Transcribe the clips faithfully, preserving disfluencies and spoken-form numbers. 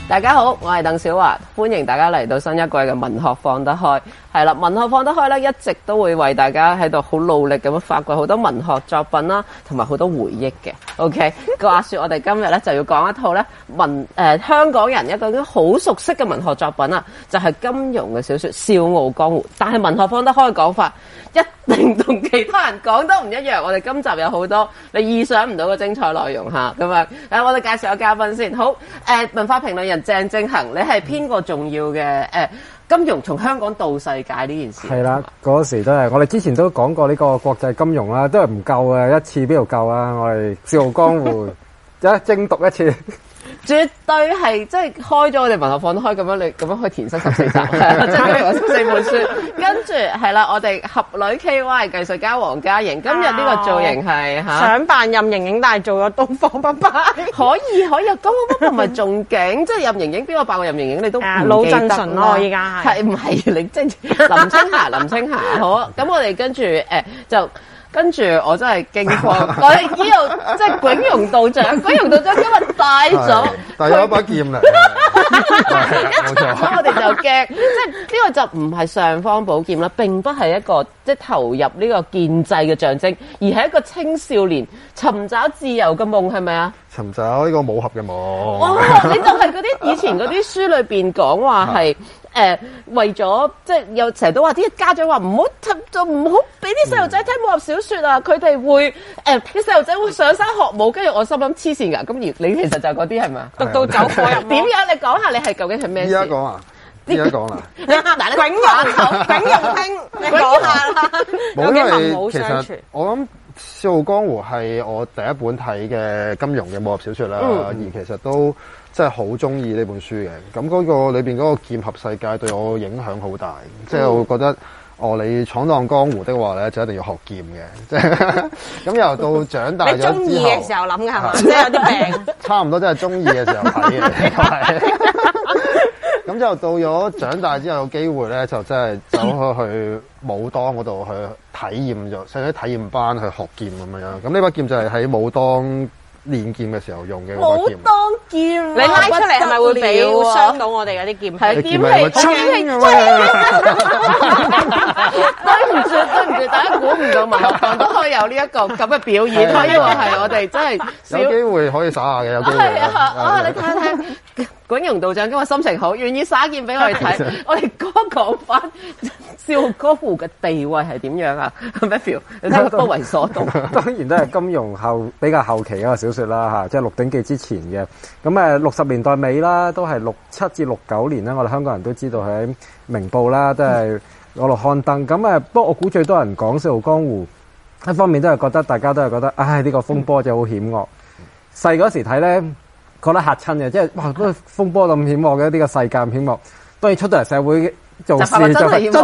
大家好，我係鄧小華，歡迎大家嚟到新一季嘅文學放得開。係啦，文學放得開咧，一直都會為大家喺度好努力咁樣發掘好多文學作品啦，同埋好多回憶嘅。OK，話說我哋今日咧就要講一套咧文誒、呃、香港人一個都好熟悉嘅文學作品啊，就係、是、金庸嘅小說《笑傲江湖》。但係文學放得開嘅講法，一定同其他人講得唔一樣。我哋今集有好多你意想唔到嘅精彩內容嚇，咁樣誒，我哋介紹下嘉賓先。好誒、呃，文化評論人鄭正恒，你係編過重要嘅誒、呃、金庸從香港到世界呢件事。 係啦，嗰時都係我哋之前都講過呢個國際金融啦，都係唔夠啊，一次邊度夠啊？我哋笑傲江湖一精讀一次。 絕對係即係開咗我哋文學放得開咁樣，你咁樣可以填塞十四集，即係有十四本書。跟住係啦，我哋俠女 K Y 藝術家黃嘉瑩，今日呢個造型係嚇， 想扮任盈盈，但係做咗東方不敗。 可以可以，東方不敗咪仲勁？即係任盈盈邊個扮過任盈盈？你都唔記得老振純咯，依家係唔係你即係林青霞？林青霞好，咁我哋跟住誒就。跟住我真係驚慌，我哋呢度即係囧容道長，囧容道長今日帶咗， 帶咗一把劍嚟，冇錯。 我哋就驚，即係呢個就唔係尚方寶劍啦，並不係一個即係投入呢個建制嘅象徵，而係一個青少年尋找自由嘅夢，係咪啊？ 尋找呢個武俠嘅夢。 哇！你就係嗰啲以前嗰啲書裏邊講話係。誒、呃、為咗即係有成日都話啲家長話唔好就唔好俾啲細路仔睇武俠小説啊！佢哋會誒啲細路仔會上山學武，跟住我心諗黐線㗎！咁而你其實就係嗰啲係咪啊？讀到走火入魔點樣？你講下你係究竟係咩事？ 而家講啊！而家講啦！ 嗱， 囧容囧容兄，你講下啦！ 冇，因為其其實我諗《笑傲江湖》係我第一本睇嘅金庸嘅武俠小説啦，嗯、而其實都。真係好中意呢本書嘅，咁嗰個裏邊嗰個劍俠世界對我影響好大，嗯、即係我會覺得，哦，你闖蕩江湖的話咧，就一定要學劍嘅，即係咁由到長大咗之後， 你中意嘅時候諗嘅係嘛？即係有啲病， 差唔多真係中意嘅時候睇嘅，咁就到咗長大之後有機會咧，就真係走去去武當嗰度去體驗咗，上咗體驗班去學劍咁樣，咁呢把劍就係喺武當練劍嘅時候用嘅嗰把劍， 武當劍， 你拉出嚟係咪會俾傷到我哋嗰啲劍？ 係劍氣，劍氣，對唔住對唔住，大家估唔到文學放得開有呢一個咁嘅表演，可以話係我哋真係有機會可以耍下嘅，有機會。 係啊，啊你睇睇，囧容道長今日心情好，願意耍劍俾我哋睇。我哋講講翻《笑傲江湖》嘅地位係點樣啊 ？Matthew， 你睇不為所動。 當然都係金庸後比較後期一個小説啦嚇，即係《鹿鼎記》之前嘅。咁誒六十年代尾啦，都係六七至六九年啦。我哋香港人都知道喺《明報》啦，都係攞落刊登。咁誒，不過我估最多人講《笑傲江湖》，一方面都係覺得大家都係覺得，唉呢個風波就好險惡。細嗰時睇咧，覺得嚇親嘅，即係哇！嗰個風波咁險惡嘅，呢個世界咁險惡。當然出到嚟社會做事就真係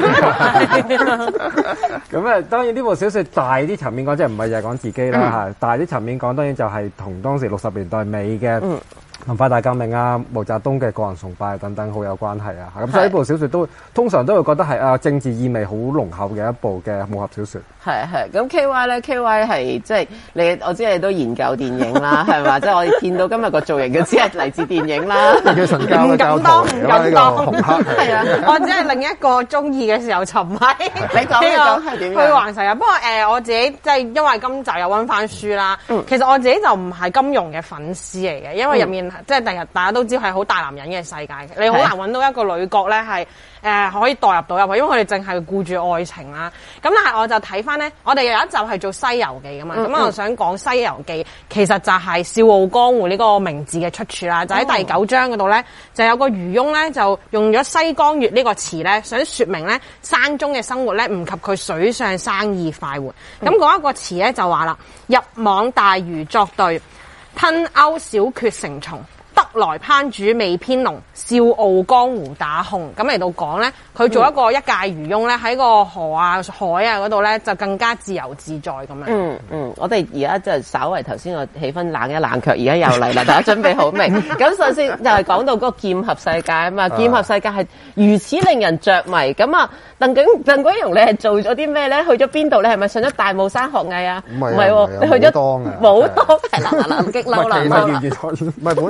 咁啊！當然呢部小説大啲層面講，即係唔係就係講自己啦嚇。大啲層面講，當然就係同當時六十年代尾嘅文化大革命啊、毛澤東嘅個人崇拜等等好有關係啊。咁所以呢部小説都通常都會覺得係啊政治意味好濃厚嘅一部嘅武俠小説。 係係咁 K Y 咧 K Y 係即係你我知你都研究電影啦，係嘛？即係我哋見到今日個造型嘅只係嚟自電影啦。 叫神教嘅教徒嚟㗎，呢個紅黑係啊！ 我只係另一個中意嘅時候沉迷。 你講你講係點樣？ 虛幻世界。不過誒、呃，我自己即係因為今集有溫翻書啦。嗯、其實我自己就唔係金庸嘅粉絲嚟嘅，因為入面、嗯、即係第日大家都知係好大男人嘅世界，你好難揾到一個女角咧係誒可以代入到入去，因為佢哋淨係顧住愛情啦。咁但係我就睇翻咧，我哋有一集係做《西遊記》噶嘛，咁、嗯嗯、我想講《西遊記》其實就係《笑傲江湖》呢個名字嘅出處啦。就喺第九章嗰度咧，就有個漁翁咧就用咗西江月呢個詞咧，想説明咧山中嘅生活咧唔及佢水上生意快活。咁嗰一個詞咧就話啦：入網大魚作對，吞鈎小缺成蟲。得來烹煮味偏濃，笑傲江湖打控。咁嚟到講咧，佢做一個一介漁翁咧，喺個河啊、海啊嗰度咧，就更加自由自在咁樣。嗯嗯，我哋而家就稍為頭先個氣氛冷一冷卻，而家又嚟啦，大家準備好未？咁首先就係講到嗰個劍俠世界啊嘛，劍俠世界係如此令人着迷。咁啊，鄧景鄧囧容你係做咗啲咩咧？去咗邊度？你係咪上咗大霧山學藝啊？ 唔係喎， 你去咗武當啊？ 武當係啦嗱嗱，激嬲啦！ 唔係本身係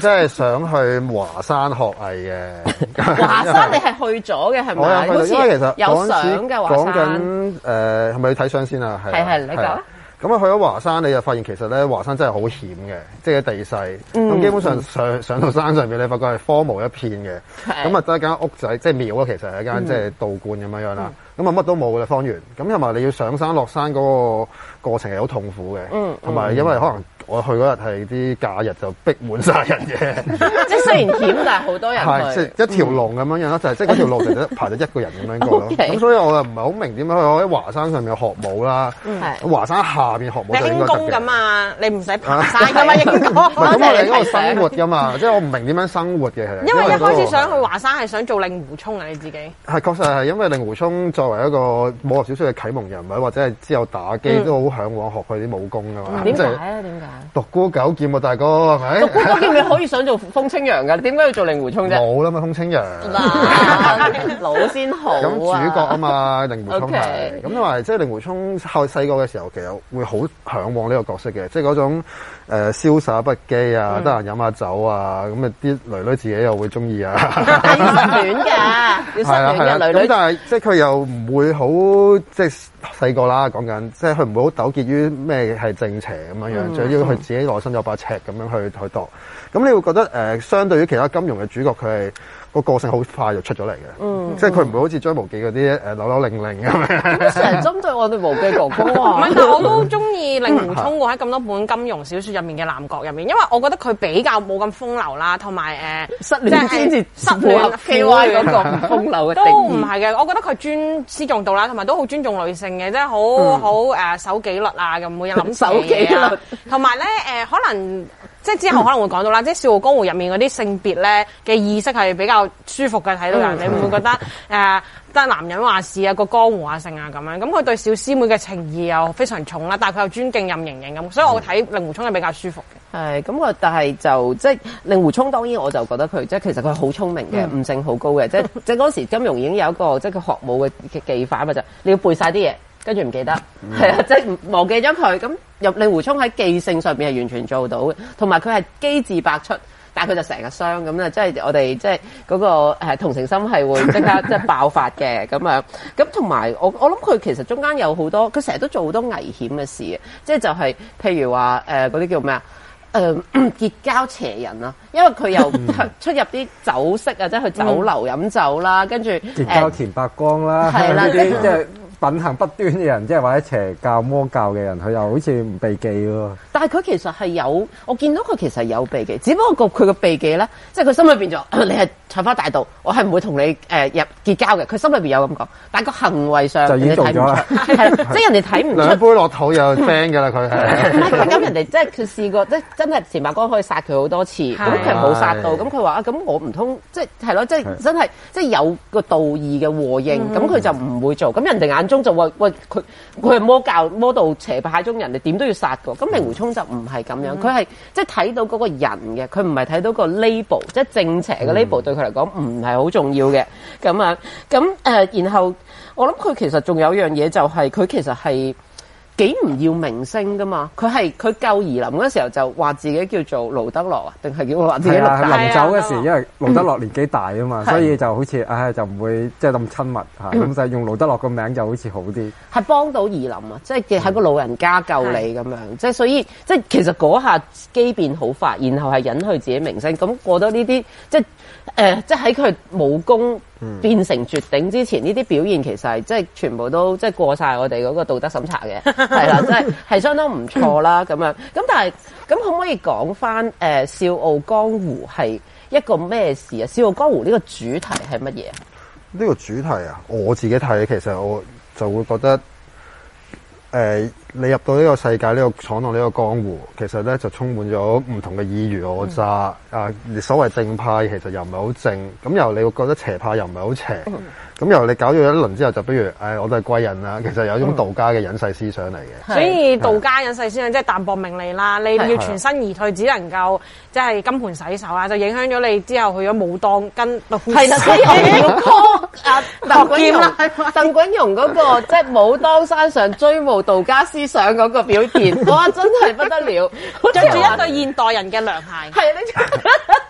係想去華山學藝嘅。 華山你係去咗嘅係咪？ 我有去到，因為其實有相嘅華山。 講緊誒係咪要睇相先啊？係係係，你講。 咁啊去咗華山，你就發現其實咧華山真係好險嘅，即係地勢。咁、嗯、基本上上上到山上面，你發覺係荒蕪一片嘅。咁啊得一間屋仔，即係廟啊，其實係一間、嗯、即係道觀咁樣樣啦。咁啊乜都冇嘅方圓。咁同埋你要上山落山嗰個過程係好痛苦嘅。嗯。同埋因為可能我去嗰日係啲假日就逼滿晒人嘅。 即係雖然險，但係好多人去。 係即係一條龍咁樣樣咯，就係即係嗰條路就得排咗一個人咁樣過咯。咁、okay. 所以我又唔係好明點解去我喺華山上面學舞啦。嗯。華山下邊學舞就應該得嘅。你輕功咁啊？你唔使爬山㗎嘛？應該。唔係咁我哋嗰個生活㗎嘛，即係我唔明點樣生活嘅係。因為一開始想去華山係想做令狐沖啊，你自己。係確實係因為令狐沖作為一個武俠小說嘅啟蒙人物，或者係之後打機、嗯、都好嚮往學佢啲武功㗎嘛。點解啊？點解？獨孤九劍啊，大哥係咪？獨孤九劍你可以想做風清揚㗎，點解要做令狐沖啫？冇啦嘛，風清揚。 老先好啊。咁主角啊嘛，令狐沖係。咁同埋即係令狐沖後細個嘅時候，其實會好嚮往呢個角色嘅，即係嗰種誒瀟灑不羈啊，得閒飲下酒啊，咁啊啲女女自己又會中意啊。要失戀㗎，要失戀嘅女女。咁但係即係佢又唔會好即係細個啦，講緊即係佢唔會好糾結於咩係正邪咁樣樣，最緊要佢自己內心有把尺咁樣去去度。咁你會覺得誒、呃，相對於其他金庸嘅主角，佢係個個性好快就出咗嚟嘅，嗯，即係佢唔會好似張無忌嗰啲誒扭扭擰擰咁樣。 成日針對我哋無忌哥哥啊！ 唔係，但係我都中意令狐沖喎，喺咁多本金庸小説入面嘅男角入面，因為我覺得佢比較冇咁風流啦，同埋誒失戀先至失戀 K Y 嗰個唔風流嘅定義都唔係嘅，我覺得佢尊師重道啦，同埋都好尊重女性嘅，即係好好誒守紀律啊，咁每日諗守紀律，同埋咧誒可能。即係之後可能會講到啦，即係《笑傲江湖》入面嗰啲性別咧嘅意識係比較舒服嘅，睇到人，你唔會覺得誒得男人話事啊，個江湖啊性啊咁樣。咁佢對小師妹嘅情義又非常重啦，但係佢又尊敬任盈盈咁，所以我睇令狐沖係比較舒服嘅。 係咁啊，但係就即係令狐沖，當然我就覺得佢即係其實佢好聰明嘅，悟性好高嘅，即係即係嗰時金庸已經有一個即係佢學武嘅技法嘛，就你要背晒啲嘢。跟住唔記得，係啊，即係忘記咗佢。咁入令狐沖喺記性上邊係完全做到嘅，同埋佢係機智百出，但係佢就成日傷咁啊！即係我哋即係嗰個誒同情心係會即刻即係爆發嘅咁樣。咁同埋我我諗佢其實中間有好多，佢成日都做好多危險嘅事嘅，即係就係、是、譬如話誒嗰啲叫咩啊？誒、呃、結交邪人啊，因為佢又出入啲酒色啊，即係去酒樓飲酒啦，跟住結交田伯光啦，係啦，啲即係。品行不端嘅人，即係或者邪教魔教嘅人，佢又好似唔避忌喎。 但係佢其實係有，我見到佢其實有避忌，只不過個佢個避忌咧，即係佢心裏邊就你係採花大盜，我係唔會同你誒、呃、入結交嘅。佢心裏邊有咁講，但係個行為上就已經做咗啦，係即係人哋睇唔出。 兩杯落肚又 friend 㗎啦，佢係。 咁人哋即係佢試過，即係真係田伯光可以殺佢好多次，咁佢冇殺到，咁佢話啊，咁我唔通即係係咯，即係真係即係有個道義嘅和應，咁、嗯、佢就唔會做。咁人哋眼中就話喂，佢佢係魔教魔道邪派中人，你點都要殺㗎。咁令狐沖就唔係咁樣，佢、嗯、係即係睇到嗰個人嘅，佢唔係睇到個 label，即係正邪嘅 label 對佢嚟講唔係好重要嘅。咁啊，咁誒、呃，然後我諗佢其實仲有樣嘢就係、是、佢其實係幾唔要明星噶嘛。佢係佢救夷琳嗰時候就話自己叫做盧德樂啊，定係叫佢話自己陸大？ 臨走嗰時，因為盧德樂年紀大啊嘛、嗯，所以就好似唉就唔會即係咁親密嚇，咁、嗯、就用盧德樂個名就好似好啲。 係幫到夷琳啊，即係喺個老人家救你咁樣，即係所以即係其實嗰下機變好快，然後係引去自己明星。咁過得呢啲即係誒、呃，即係喺佢武功變成絕頂之前，呢、嗯、啲表現其實係即係全部都即係過晒我哋嗰個道德審查嘅，係啦，即係係相當唔錯啦咁樣。咁但係咁可唔可以講翻誒《笑傲江湖》係一個咩事啊？《笑傲江湖》呢個主題係乜嘢？ 呢個主題啊，我自己睇其實我就會覺得，誒、呃，你入到呢個世界，呢、這個闖蕩呢個江湖，其實咧就充滿咗唔同嘅爾虞我詐、嗯、啊！所謂正派其實又唔係好正，咁又你會覺得邪派又唔係好邪。嗯咁由你搞咗一輪之後，就不如誒、哎，我都係貴人啦。其實有一種道家嘅隱世思想嚟嘅、 嗯，所以道家隱世思想即係淡泊名利啦。你要全身而退，只能夠即係金盆洗手啊，就影響咗你之後去咗武當跟係啦，所以我要 call 啊鄧滾容，鄧滾容嗰個即係武當山上追慕道家思想嗰個表現，哇！真係不得了， 着住一對現代人嘅涼鞋。 係你。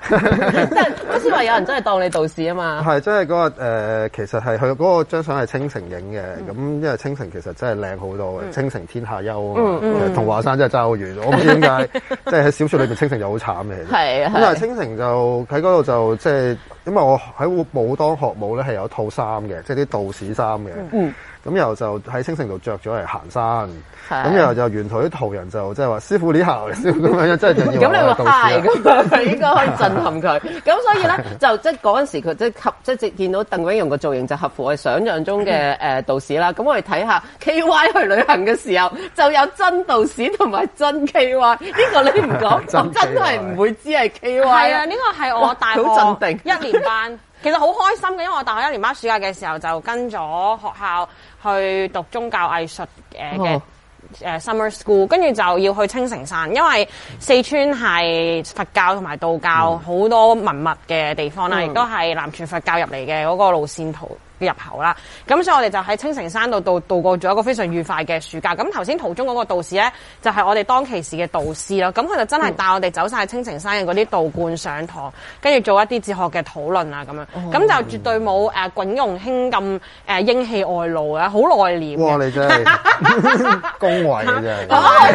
即係好似話有人真係當你道士啊嘛。 係，即係嗰個誒、呃，其實係佢嗰個張相係清城影嘅，咁、嗯、因為清城其實真係靚好多嘅，嗯、清城天下優啊嘛，嗯、同華山真係爭好遠。我唔知點解，即係喺小說裏邊清城就好慘嘅。係啊，咁但係清城就喺嗰度就即係，因為我喺武當學武咧係有一套衫嘅，即係啲道士衫嘅。嗯咁然後就喺清城度着咗嚟行山，咁然後就沿途啲途人就即係話師傅你好，師傅咁樣，真係就要咁你會嗨咁啊？佢應該可以震撼佢。咁所以咧就即係嗰陣時佢即係合即係見到鄧炳榮個造型就合乎我哋想象中嘅誒道士啦。咁我哋睇下 K Y 去旅行嘅時候就有真道士同埋真 K Y， 呢個你唔講我真係唔會知係 K Y。 係啊，呢個係我大學好鎮定一年班。其實好開心嘅，因為我大學一年班暑假嘅時候就跟咗學校去讀宗教藝術誒嘅誒 summer school， 跟住就要去青城山，因為四川係佛教同埋道教好、嗯、多文物嘅地方啦，亦都係南傳佛教入嚟嘅嗰個路線圖嘅入口啦。咁所以我哋就喺青城山度度度過咗一個非常愉快嘅暑假。咁頭先途中嗰個道士咧，就係、是、我哋當其時嘅導師咯。咁佢就真係帶我哋走晒青城山嘅嗰啲道觀上堂，跟住做一啲哲學嘅討論啊咁樣。咁、哦、就絕對冇誒滾融兄咁誒英氣外露啊，好內斂。哇！ 你真係恭維嘅啫。 同埋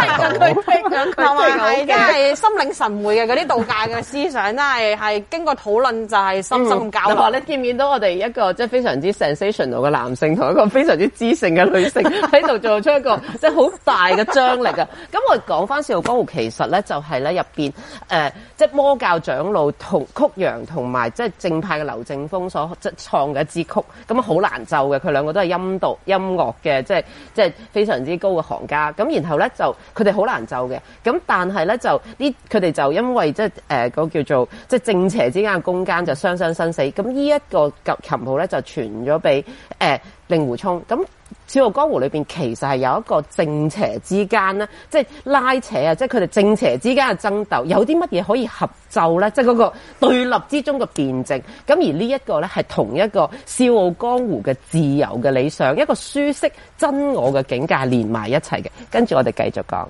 係真係心領神會嘅嗰啲道教嘅思想，真係係經過討論就係深深咁交流。 嗯、你見唔見到我哋一個即係非常之 sensational 嘅男性同一個非常之知性嘅女性喺度做出一個即係好大嘅張力啊！咁我講翻《笑傲江湖》，其實咧就係咧入邊誒，即係魔教長老同曲陽同埋即係正派嘅劉正風所即係創嘅一支曲，咁啊好難奏嘅，佢兩個都係音道音樂嘅，即係即係非常之高嘅行家。咁然後咧就佢哋好難奏嘅，咁但係咧就呢佢哋就因為即係誒嗰叫做即係正邪之間嘅攻堅就相生生死。咁呢一個琴譜咧就傳咗俾誒令狐沖。咁《笑傲江湖》裏邊其實係有一個正邪之間咧，即係拉扯啊，即係佢哋正邪之間嘅爭鬥，有啲乜嘢可以合奏咧？即係嗰個對立之中嘅辯證。咁而呢一個咧係同一個《笑傲江湖》嘅自由嘅理想，一個舒適真我嘅境界連埋一齊嘅。跟住我哋繼續講。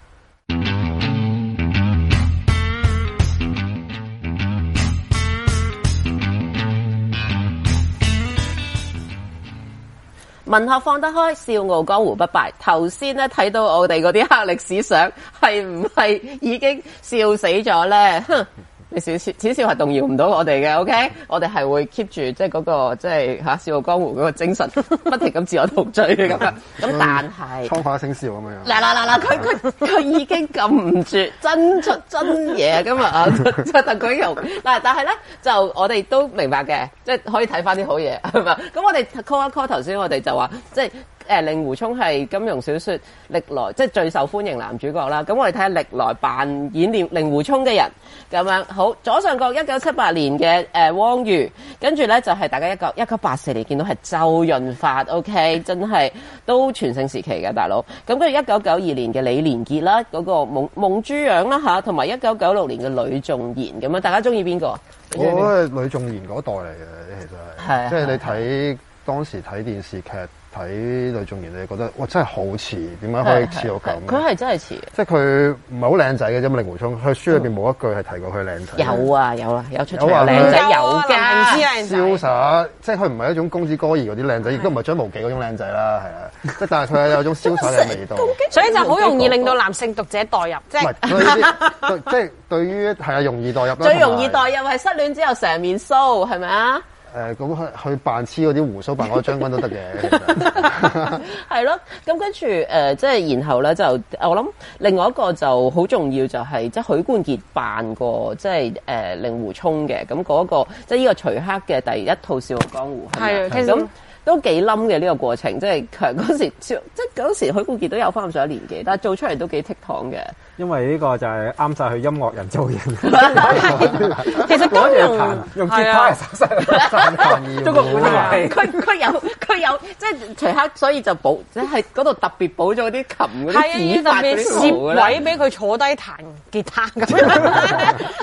文學放得開，笑傲江湖不敗。頭先咧睇到我哋嗰啲黑歷史相，係唔係已經笑死咗咧？哼！你少少少少係動搖唔到我哋嘅 ，OK？ 我哋係會 keep 住即係嗰個即係嚇笑傲江湖嗰個精神，不停咁自我陶醉嘅咁樣。咁但係蒼花星笑咁樣。 嗱嗱嗱嗱，佢佢佢已經撳唔住，真出真嘢今日啊！就鄧炳榮嗱，但係咧就我哋都明白嘅，即係可以睇翻啲好嘢係嘛？咁我哋 call 一 call 頭先，我哋就話即係。誒令狐沖係金庸小說歷來即係最受歡迎男主角啦。咁我哋睇下歷來扮演令令狐沖嘅人咁樣。好，左上角一九七八年嘅誒、呃、汪瑜，跟住咧就係、是、大家一九一九八四年見到係周潤發 ，OK， 真係都全盛時期嘅大佬。咁跟住一九九二年嘅李連杰啦，嗰、那個夢夢豬樣啦嚇，同埋一九九六年嘅呂頌賢咁樣，大家中意邊個？ 我覺得呂頌賢嗰代嚟嘅，其實係，即係你睇當時睇電視劇。睇呂頌賢你覺得哇真係好似，點解可以似到咁？ 佢係真係似， 即係佢唔係好靚仔嘅啫嘛。令狐沖佢書裏邊冇一句係提過佢靚仔。 有啊有啊有出場靚仔有㗎， 瀟灑，即係佢唔係一種公子哥兒嗰啲靚仔，亦都唔係張無忌嗰種靚仔啦，係啊。即係但係佢係有種瀟灑嘅味道， 所以就好容易令到男性讀者代入，即係即係對於係啊容易代入啦。 最容易代入係失戀之後成面鬚係咪啊？ 誒咁去去扮黐嗰啲胡鬚，扮嗰個將軍都得嘅。 係咯，咁跟住誒，即係然後咧就我諗另外一個就好重要就係、是、即係許冠傑扮過即係誒令狐沖嘅，咁嗰、那個即係呢個徐克嘅第一套《笑傲江湖》係咪？咁都幾冧嘅呢個過程，即係強嗰時即係嗰時許冠傑都有翻咁上下年紀，但係做出嚟都幾倜儻嘅。 因為呢個就係啱晒佢音樂人造型。 其實金庸用吉他嚟手勢，中國古典佢佢有佢有即係徐克，所以就補即係嗰度特別補咗啲琴嗰啲指法嗰啲圖啦。 攝位俾佢坐低彈吉他咁樣。但係其實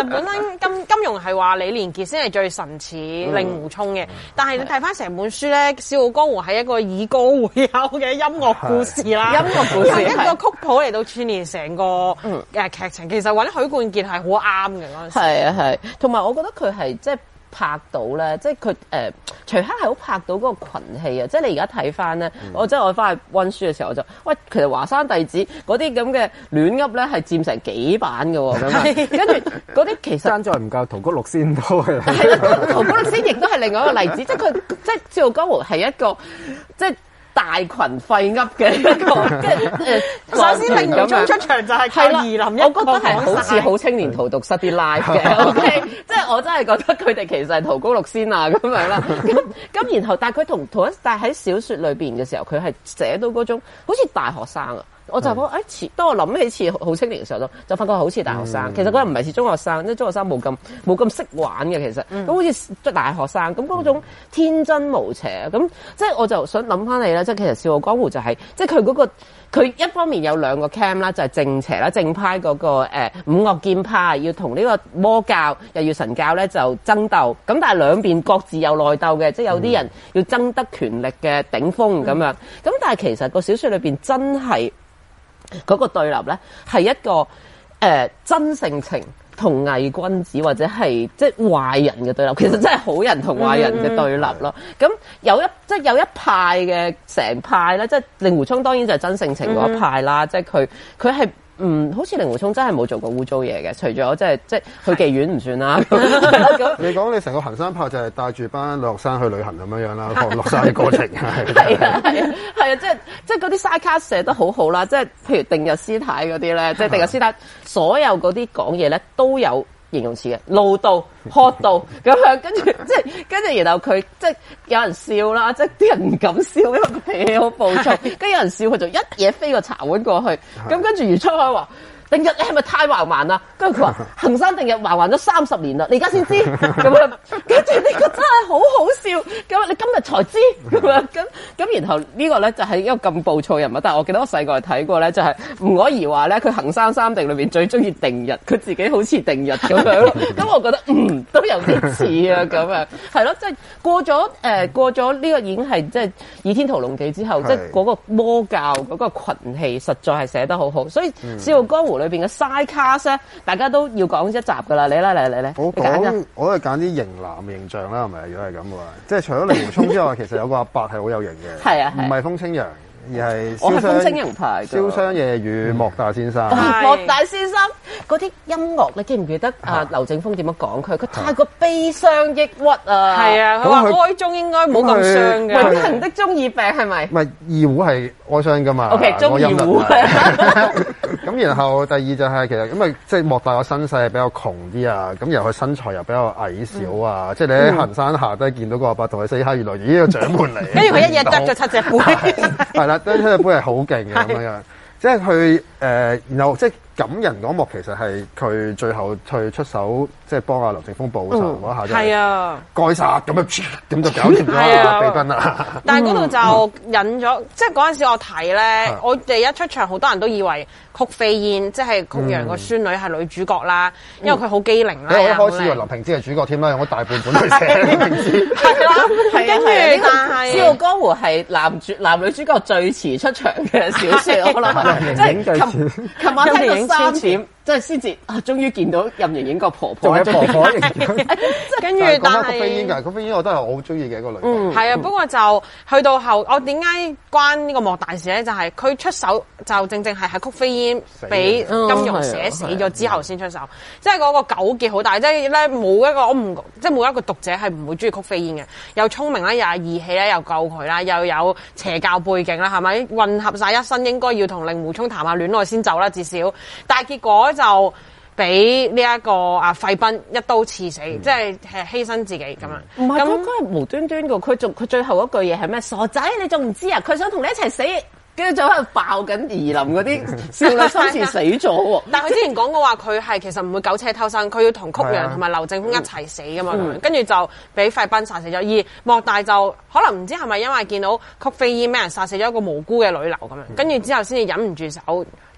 實本身金金庸係話李連杰先係最神似令狐沖嘅，但係你睇翻成本書咧，《笑傲江湖》係一個以歌會友嘅音樂故事啦，音樂故事一個曲譜嚟到串聯成個誒劇情。其實揾許冠傑係好啱嘅嗰陣時。係啊係，同埋我覺得佢係即係。拍到咧，即係佢誒徐克係好拍到嗰個群戲啊！即係你而家睇翻咧，嗯、我即係我翻去温書嘅時候，我就喂，其實華山弟子嗰啲咁嘅亂噏咧係佔成幾版嘅喎，咁跟住嗰啲其實爭在唔夠桃谷六仙多嘅。 係啦，桃谷六仙亦都係另外一個例子，即係佢即係《笑傲江湖》係一個即係。大群廢噏嘅一個，即係誒。 首先令狐沖出場就係靠二林一個講晒。 我覺得係好似好青年荼毒室啲 live 嘅，OK， 即係我真係覺得佢哋其實係桃谷六仙啊咁樣啦。咁咁然後，但係佢同同一，但係喺小説裏邊嘅時候，佢係寫到嗰種好似大學生啊。我就覺得誒似，當我諗起似好青年嘅時候，就就發覺好似大學生。嗯、其實佢唔係似中學生，即係中學生冇咁冇咁識玩嘅。其實咁、嗯、好似大學生咁嗰種天真無邪。咁即係我就想諗翻你啦，即係其實《笑傲江湖》就係、是、即係佢嗰個佢一方面有兩個 camp 啦，就係正邪啦，正派嗰、那個、呃、五岳劍派要同呢個魔教又要神教咧就爭鬥。咁但係兩邊各自有內鬥嘅，即係有啲人要爭得權力嘅頂峰咁樣。咁、嗯、但係其實個小說裏邊真係。嗰個對立咧係一個誒、呃、真性情同偽君子或者係即係壞人嘅對立，其實真係好人同壞人嘅對立咯。咁、嗯、有一即係有一派嘅成派咧，即係令狐沖當然就係真性情嗰一派啦，嗯、即係佢佢係。嗯，好似令狐沖真係冇做過污糟嘢嘅，除咗即係即係去妓院唔算啦。 你講你成個行山派就係帶住班女學生去旅行咁樣樣啦，學落山嘅過程係。 係啊係啊係啊，即係即係嗰啲 side cast 寫得好好啦，即係譬如定日師太嗰啲咧，即係定日師太所有嗰啲講嘢咧都有形容詞嘅，怒到、喝到咁樣，跟住即係跟住，然後佢即係有人笑啦，即係啲人唔敢笑，因為佢脾氣好暴躁，跟住有人笑佢就一嘢飛個茶碗過去，咁跟住余秋海話。定日你係咪太橫蠻啦？跟住佢話行山定日橫橫咗三十年啦，你而家先知咁樣，跟住呢個真係好好笑，咁你今日才知咁樣，咁咁然後呢個咧就係一個咁暴躁人物，但係我記得我細個睇過咧，就係吳可兒話咧佢行山三定裏邊最中意定日，佢自己好似定日咁樣，咁我覺得嗯都有啲似啊咁樣，係咯，即係過咗誒、呃、過咗呢個已經係即係《倚天屠龍記》之後，即係嗰個魔教嗰個群戲實在係寫得好好，所以《笑傲江湖》裏邊嘅 side cast 咧，大家都要講一集噶啦，你啦，嚟嚟嚟， 我講，我都係揀啲型男形象啦，係咪？如果係咁嘅話，即係除咗令狐沖之外，其實有個阿伯係好有型嘅， 係啊， 唔係風清揚，而係我係風清揚派， 瀟湘夜雨莫大先生， 莫大先生嗰啲音樂，你記唔記得啊？劉正風點樣講佢？佢太過悲傷抑鬱啊，係啊，佢話哀中應該冇咁傷嘅， 永恆的中二病係咪？ 唔係二胡係哀傷噶嘛 ？OK， 中二胡。 咁然後第二就係、是、其實咁啊，即係莫大個身世比較窮啲啊，咁然後佢身材又比較矮小啊，嗯、即係你喺行山下低見到個阿伯同佢 say hi，原來咦個掌門嚟， 跟住佢一日得咗七隻杯， 係啦，得七隻杯係好勁嘅咁樣樣，即係佢誒，然後即係感人嗰幕其實係佢最後去出手，即係幫阿劉正風報仇嗰下就係啊，該殺咁樣咁就搞掂咗避賓啦。 但係嗰度就引咗，即係嗰陣時我睇咧，我哋一出場好多人都以為曲飛燕即係曲陽個孫女係女主角啦，因為佢好機靈啦。 我一開始以為林平之係主角添啦，用咗大半本去寫林平之。 係啦，跟住但係 《笑傲江湖》係男主男女主角最遲出場嘅小説，我諗即係琴琴晚睇到三點。即係先至啊！終於見到任盈盈個婆婆， 仲係婆婆型。 跟住，但係曲飛燕㗎，曲飛燕我都係我好中意嘅一個女。 嗯，係啊。不過就去到後，我點解關呢個莫大事咧？就係、是、佢出手就正正係喺曲飛燕俾金庸寫死咗之後先出手，即係嗰個糾結好大。即係咧冇一個我唔即係冇一個讀者係唔會中意曲飛燕嘅，又聰明啦，又係義氣啦，又救佢啦，又有邪教背景啦，係咪混合晒一身？應該要同令狐沖談下戀愛先走啦，至少。但係結果就俾呢一個啊費賓一刀刺死，嗯、即係係犧牲自己咁樣。 唔係，咁佢係無端端嘅。佢仲佢最後一句嘢係咩？傻仔，你仲唔知啊？佢想同你一齊死，跟住就喺度爆緊夷林嗰啲少女心事死咗喎。 但係佢之前講過話，佢係其實唔會苟且偷生，佢要同曲陽同埋劉正風一齊死噶嘛。跟住、嗯、就俾費賓殺死咗。而莫大就可能唔知係咪因為見到曲飛燕俾人殺死咗一個無辜嘅女流咁樣，跟住之後先至忍唔住手。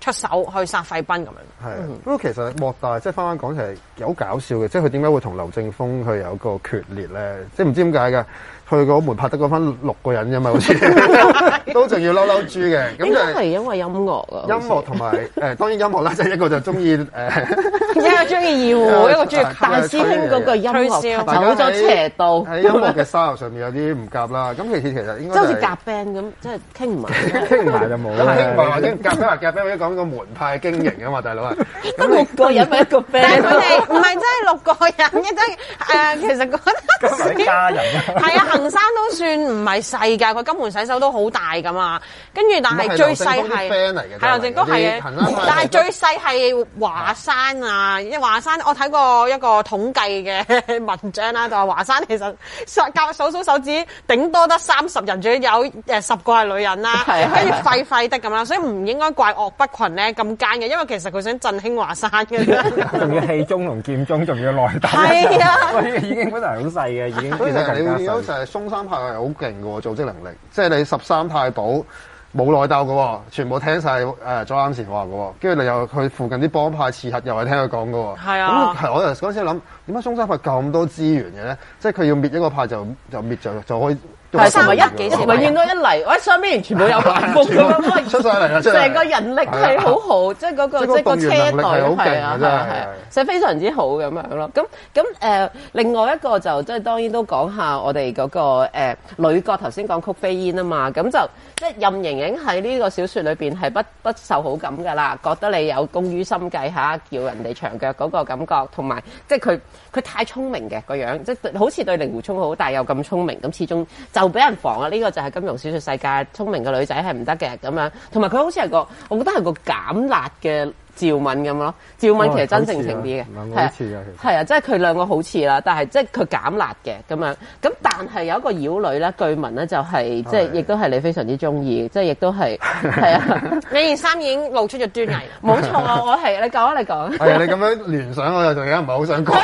出手去殺費賓咁樣。 係，不過其實莫大即係翻返講，其實有搞笑嘅，即係佢點解會同劉正風佢有個決裂咧？即係唔知點解嘅。佢嗰門拍得嗰翻六個人啫嘛，好似都仲要嬲嬲豬嘅。咁應就該係因為音樂啊。 音樂同埋誒，當然音樂啦，即係一個就中意誒， 一個中意二胡，一個中意大師兄嗰個音樂走咗斜道， 喺音樂嘅 style 上面有啲唔夾啦。咁其實其實應該即係好似夾 band 咁，即係傾唔埋， 傾唔埋就冇啦。 傾唔埋或者夾 band 話夾 band，或者講個門派經營啊嘛，大佬啊。 得六個人咪一個 band。 但係佢哋唔係真係六個人嘅，真係誒，其實嗰啲家人係啊。行山都算唔係細㗎，佢金門洗手都好大㗎嘛。跟住但係最細係係劉正風係嘅，但係最細係華山啊！因為華山我睇過一個統計嘅文章啦，就話華山其實夾數數手指頂多得三十人，仲有誒十個係女人啦，跟住廢廢的咁啦，所以唔應該怪岳不群咧咁奸嘅，因為其實佢想振興華山嘅啫。 仲要氣中同劍中，仲要內打。 係啊， 已經本來好細嘅，已經所以其實你會見到就係嵩山派係好勁嘅喎，組織能力。即係你十三太保冇內鬥嘅喎，全部聽晒誒左啱前話嘅喎，跟住你又去附近啲幫派刺客又係聽佢講嘅喎。 係啊。 咁我就嗰陣時諗，點解嵩山派咁多資源嘅咧？即係佢要滅一個派就就滅就就可以。 係同埋一幾時，永遠都一嚟，喂上邊全部有埋伏咁樣， 出晒嚟啦， 成個人力係好好，即係嗰個即係個車隊係啊係啊係啊，所以非常之好咁樣咯。咁咁誒，另外一個就即係當然都講下我哋嗰個誒女角頭先講曲飛煙啊嘛，咁就即係任盈盈喺呢個小説裏邊係不不受好感㗎啦，覺得你有功於心計下，叫人哋長腳嗰個感覺，同埋即係佢佢太聰明嘅個樣，即係好似對令狐沖好，但係又咁聰明，咁始終就。就俾人防啊！呢、這個就係金庸小説世界，聰明嘅女仔係唔得嘅咁樣。同埋佢好似係個，我覺得係個減辣嘅趙敏咁咯。趙敏其實真性情啲嘅，係啊，係啊，即係佢兩個好似啦，但係即係佢減辣嘅咁樣。咁但係有一個妖女咧，據聞咧就係、是、即係亦都係你非常之中意，即係亦都係係啊。 你件衫已經露出咗端倪。 冇錯啊！我係你講啊，你講。 係啊，你咁樣聯想，我又仲有唔係好想講。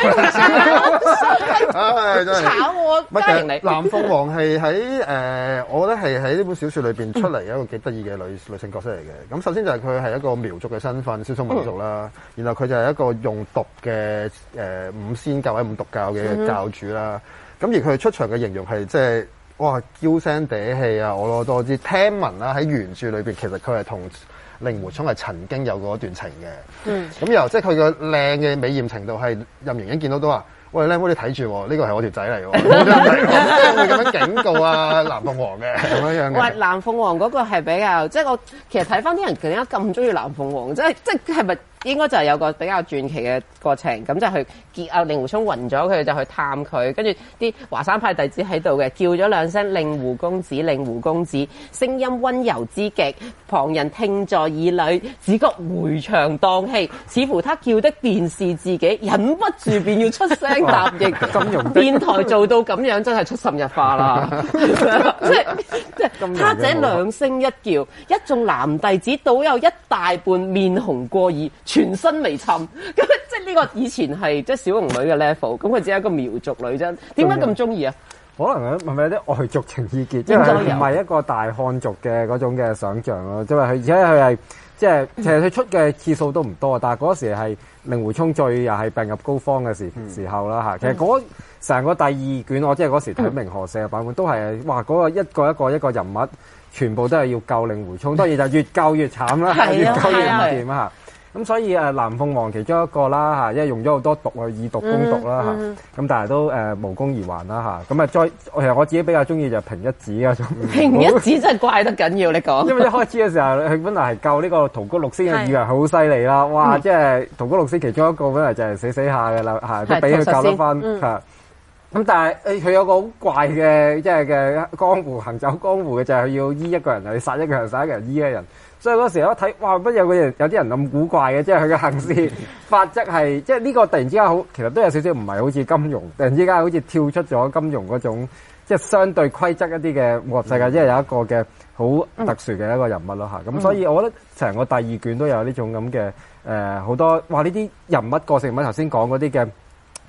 唉，真係炒我家庭嚟。 藍鳳凰係喺誒，我覺得係喺呢本小説裏邊出嚟一個幾得意嘅女女性角色嚟嘅。咁首先就係佢係一個苗族嘅身份，少數民族啦。然後佢就係一個用毒嘅誒、呃、五仙教或者五毒教嘅教主啦。咁、嗯、而佢出場嘅形容係即係哇嬌聲嗲氣啊，婀娜多姿。聽聞啦喺原著裏邊，其實佢係同令狐沖係曾經有過一段情嘅。嗯。咁由即係佢個靚嘅美豔程度係任盈盈見到都話。喂，靚妹你睇住喎，呢個係我條仔嚟喎，我真係會咁樣警告啊藍鳳凰嘅咁樣樣嘅。喂， 藍鳳凰嗰個係比較，即係我其實睇翻啲人點解咁中意藍鳳凰，即係即係係咪應該就係有個比較傳奇嘅過程，咁就去結啊令狐沖暈咗佢，就去探佢，跟住啲華山派弟子喺度嘅，叫咗兩聲令狐公子，令狐公子，聲音溫柔之極，旁人聽在耳裏，只覺回腸蕩氣，似乎他叫的便是自己，忍不住便要出聲答應。 金庸電台做到咁樣，真係出神入化啦！即係即係，他這兩聲一叫，一眾男弟子倒有一大半面紅過耳，全身微沉。咁即係呢個以前係即係小龍女嘅 level，咁佢只係一個苗族女啫。點解咁中意啊？ 可能係咪有啲外族情意結，即係唔係一個大漢族嘅嗰種嘅想像咯。即係佢而且佢係即係其實佢出嘅次數都唔多，但係嗰時係令狐沖最又係病入膏肓嘅時、嗯、時候啦嚇。其實嗰成個第二卷我即係嗰時睇明河社嘅版本都係哇嗰個一個一個一個人物全部都係要救令狐沖，當然就越救越慘啦，越救越唔掂啊！咁所以誒藍鳳凰其中一個啦嚇，因為用咗好多毒去以毒攻毒啦嚇，咁、嗯嗯、但係都誒、呃、無功而還啦嚇。咁啊再其實我自己比較中意就係平一子嗰種。 平一子真係怪得緊要，你講。因為一開始嘅時候，佢本來係救呢個桃谷六仙嘅，以為好犀利啦，哇！嗯、即係桃谷六仙其中一個本來就係死死下嘅啦嚇，都俾佢救得翻嚇。咁但係誒佢有個好怪嘅即係嘅江湖行走江湖嘅就係、是、佢要醫一個人，又要殺一個人，殺一個人醫一個人。所以嗰時一睇，哇！乜有個人有啲人咁古怪嘅，即係佢嘅行事法則係，即係呢個突然之間好，其實都有少少唔係好似金庸，突然之間好似跳出咗金庸嗰種，即係相對規則一啲嘅武俠世界，嗯、即係有一個嘅好特殊嘅一個人物咯嚇。咁、嗯、所以我覺得成個第二卷都有呢種咁嘅誒好多，哇！呢啲人物個性，唔係頭先講嗰啲嘅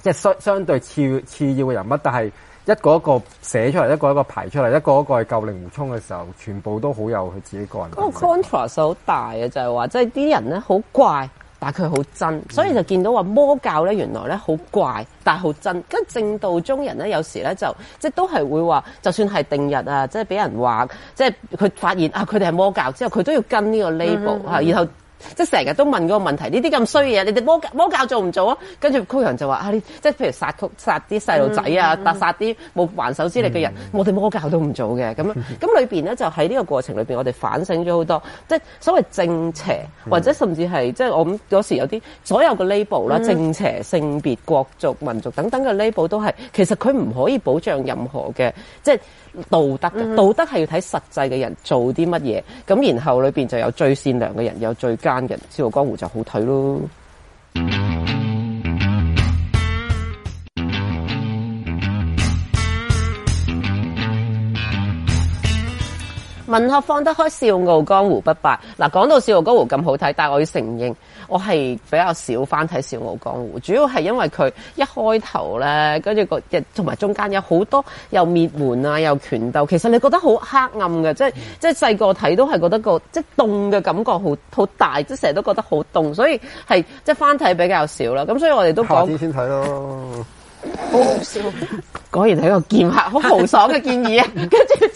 即係相相對次次要嘅人物，但係一個一個寫出嚟，一個一個排出嚟，一個一個係救令狐沖嘅時候，全部都好有佢自己個人。 嗰個 contrast 好大嘅，就係話即係啲人咧好怪。但係佢好真，所以就見到話魔教咧原來咧好怪，但係好真。跟正道中人咧有時咧就即係都係會話，就算係定日啊，即係俾人話，即係佢發現啊佢哋係魔教之後，佢都要跟呢個 label、嗯嗯、然後。即係成日都問嗰個問題，呢啲咁衰嘅嘢，你哋魔教魔教做唔做啊？跟住高陽就話啊，你即係譬如殺殺啲細路仔啊，殺殺啲冇還手之力嘅人，嗯、我哋魔教都唔做嘅。咁樣咁裏邊咧就喺呢個過程裏邊，我哋反省咗好多，即係所謂正邪，或者甚至係即係我諗嗰時有啲所有嘅 label 啦，正邪、性別、國族、民族等等嘅 label 都係其實佢唔可以保障任何嘅即係。道德嘅、嗯、道德係要睇實際嘅人做啲乜嘢，咁然後裏邊就有最善良嘅人，有最奸嘅人，笑傲江湖就好睇咯。文學放得開，笑傲江湖不敗。嗱，講到笑傲江湖咁好睇，但係我要承認，我係比較少翻睇笑傲江湖，主要係因為佢一開頭咧，跟住個同埋中間有好多又滅門啊，又拳鬥，其實你覺得好黑暗嘅，即係即係細個睇都係覺得個即係凍嘅感覺好好大，即係成日都覺得好凍，所以係即係翻睇比較少啦。咁所以我哋都講夏天先睇咯， 好好笑，果然係一個劍客好豪爽嘅建議啊！跟住。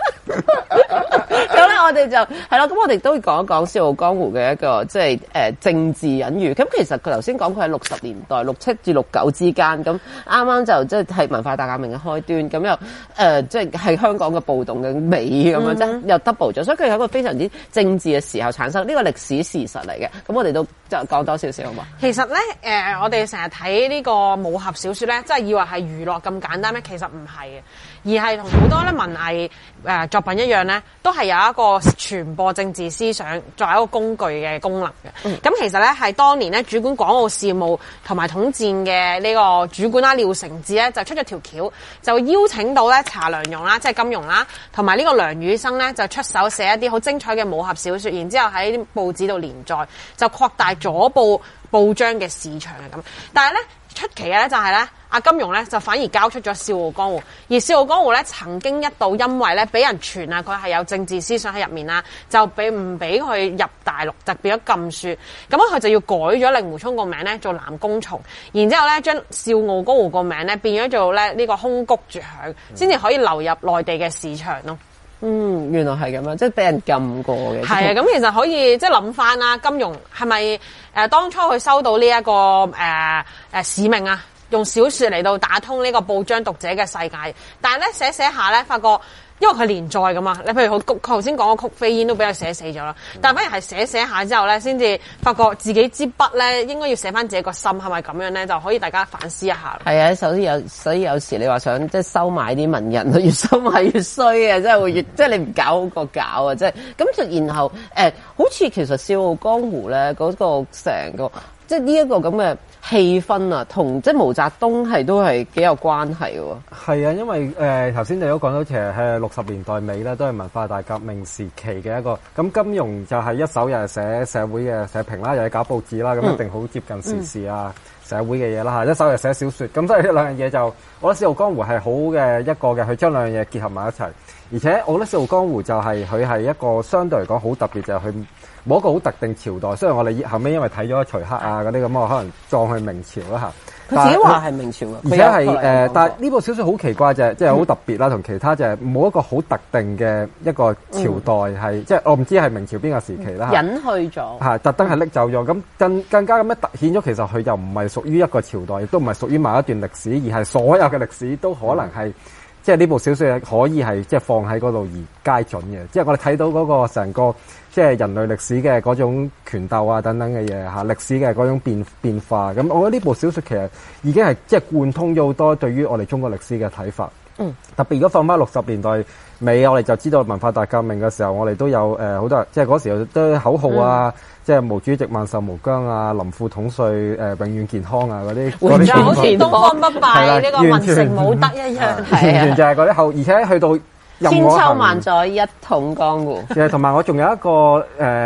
咁咧，我哋就係咯，咁我哋都會講一講《笑傲江湖》嘅一個即係誒政治隱喻。咁其實佢頭先講佢喺六十年代六七至六九之間，咁啱啱就即係係文化大革命嘅開端，咁又誒即係係香港嘅暴動嘅尾咁樣，即係又 double 咗，所以佢係一個非常之政治嘅時候產生呢個歷史事實嚟嘅。咁我哋都就講多少少好嘛？ 其實咧，誒、呃、我哋成日睇呢個武俠小說咧，即係以為係娛樂咁簡單咩？其實唔係嘅，而係同好多咧文藝誒、呃、作品一樣咧，都係有一個傳播政治思想作為一個工具嘅功能嘅。咁、嗯、其實咧係當年咧主管港澳事務同埋統戰嘅呢個主管啦，廖承志咧就出咗條橋，就邀請到咧查良鏞啦，即係金庸啦，同埋呢個梁羽生咧就出手寫一啲好精彩嘅武俠小說，然之後喺報紙度連載，就擴大咗報報章嘅市場嘅咁。但係咧出奇嘅咧就係咧，阿金庸咧就反而交出咗《笑傲江湖》，而《笑傲江湖》咧曾經一度因為咧俾人傳啊佢係有政治思想喺入面啦，就俾唔俾佢入大陸，就變咗禁書。咁樣佢就要改咗令狐沖個名咧做南宮松，然之後咧將《笑傲江湖》個名咧變咗做咧呢個空谷絕響，先至可以流入內地嘅市場咯。 嗯，原來係咁樣，即係俾人禁過嘅。 係啊，咁其實可以即係諗翻啦，金庸係咪誒當初佢收到呢、這、一個誒誒、呃呃、使命啊，用小說嚟到打通呢個報章讀者嘅世界，但係咧寫寫下咧發覺。因為佢連載噶嘛，你譬如佢頭先講個曲飛煙都俾佢寫死咗啦，但係反而係寫寫下之後咧，先至發覺自己支筆咧應該要寫翻自己個心，係咪咁樣咧？就可以大家反思一下。係啊，首先有，所以有時你話想即係收買啲文人，越收買越衰啊！真係會越即係你唔搞好過搞啊！即係咁就然後誒、呃，好似其實《笑傲江湖》咧嗰個成個即係呢一個咁嘅氣氛啊，同即係毛澤東係都係幾有關係喎。 係啊，因為誒頭先你都講到，其實係六十年代尾咧，都係文化大革命時期嘅一個。咁金庸就係一手又係寫社會嘅社評啦，又係搞報紙啦，咁、嗯、一定好接近時事啊、嗯、社會嘅嘢啦嚇。一手又寫小説，咁所以呢兩樣嘢就，我覺得《笑傲江湖》係好嘅一個嘅，佢將兩樣嘢結合埋一齊。而且我覺得《笑傲江湖》就係佢係一個相對嚟講好特別，就係佢冇一個好特定朝代。雖然我哋後尾因為睇咗徐克啊嗰啲咁，我可能撞去明朝啦嚇。 佢自己話係明朝啊， 而且係誒、呃，但係呢部小説好奇怪就係，即係好特別啦，同、嗯、其他就係冇一個好特定嘅一個朝代係、嗯，即係我唔知係明朝邊個時期啦。 隱去咗， 係特登係拎走咗，咁、嗯、更更加咁樣突顯咗，其實佢又唔係屬於一個朝代，亦都唔係屬於某一段歷史，而係所有嘅歷史都可能係。嗯即係呢部小説可以係即係放喺嗰度而皆準嘅，即係我哋睇到嗰個成個即係人類歷史嘅嗰種權鬥啊等等嘅嘢嚇，歷史嘅嗰種變變化。咁我覺得呢部小説其實已經係即係貫通咗好多對於我哋中國歷史嘅睇法。嗯，特別如果放翻六十年代尾，我哋就知道文化大革命嘅時候，我哋都有誒好、呃、多人，即係嗰時候都口號啊。嗯即係毛主席萬壽無疆啊，林副統帥誒、呃、永遠健康啊嗰啲，嗰啲好似東方不敗呢個文成武德一樣， 完全就係嗰啲後，而且去到千秋萬載一統江湖。 誒，同埋我仲有一個誒、呃、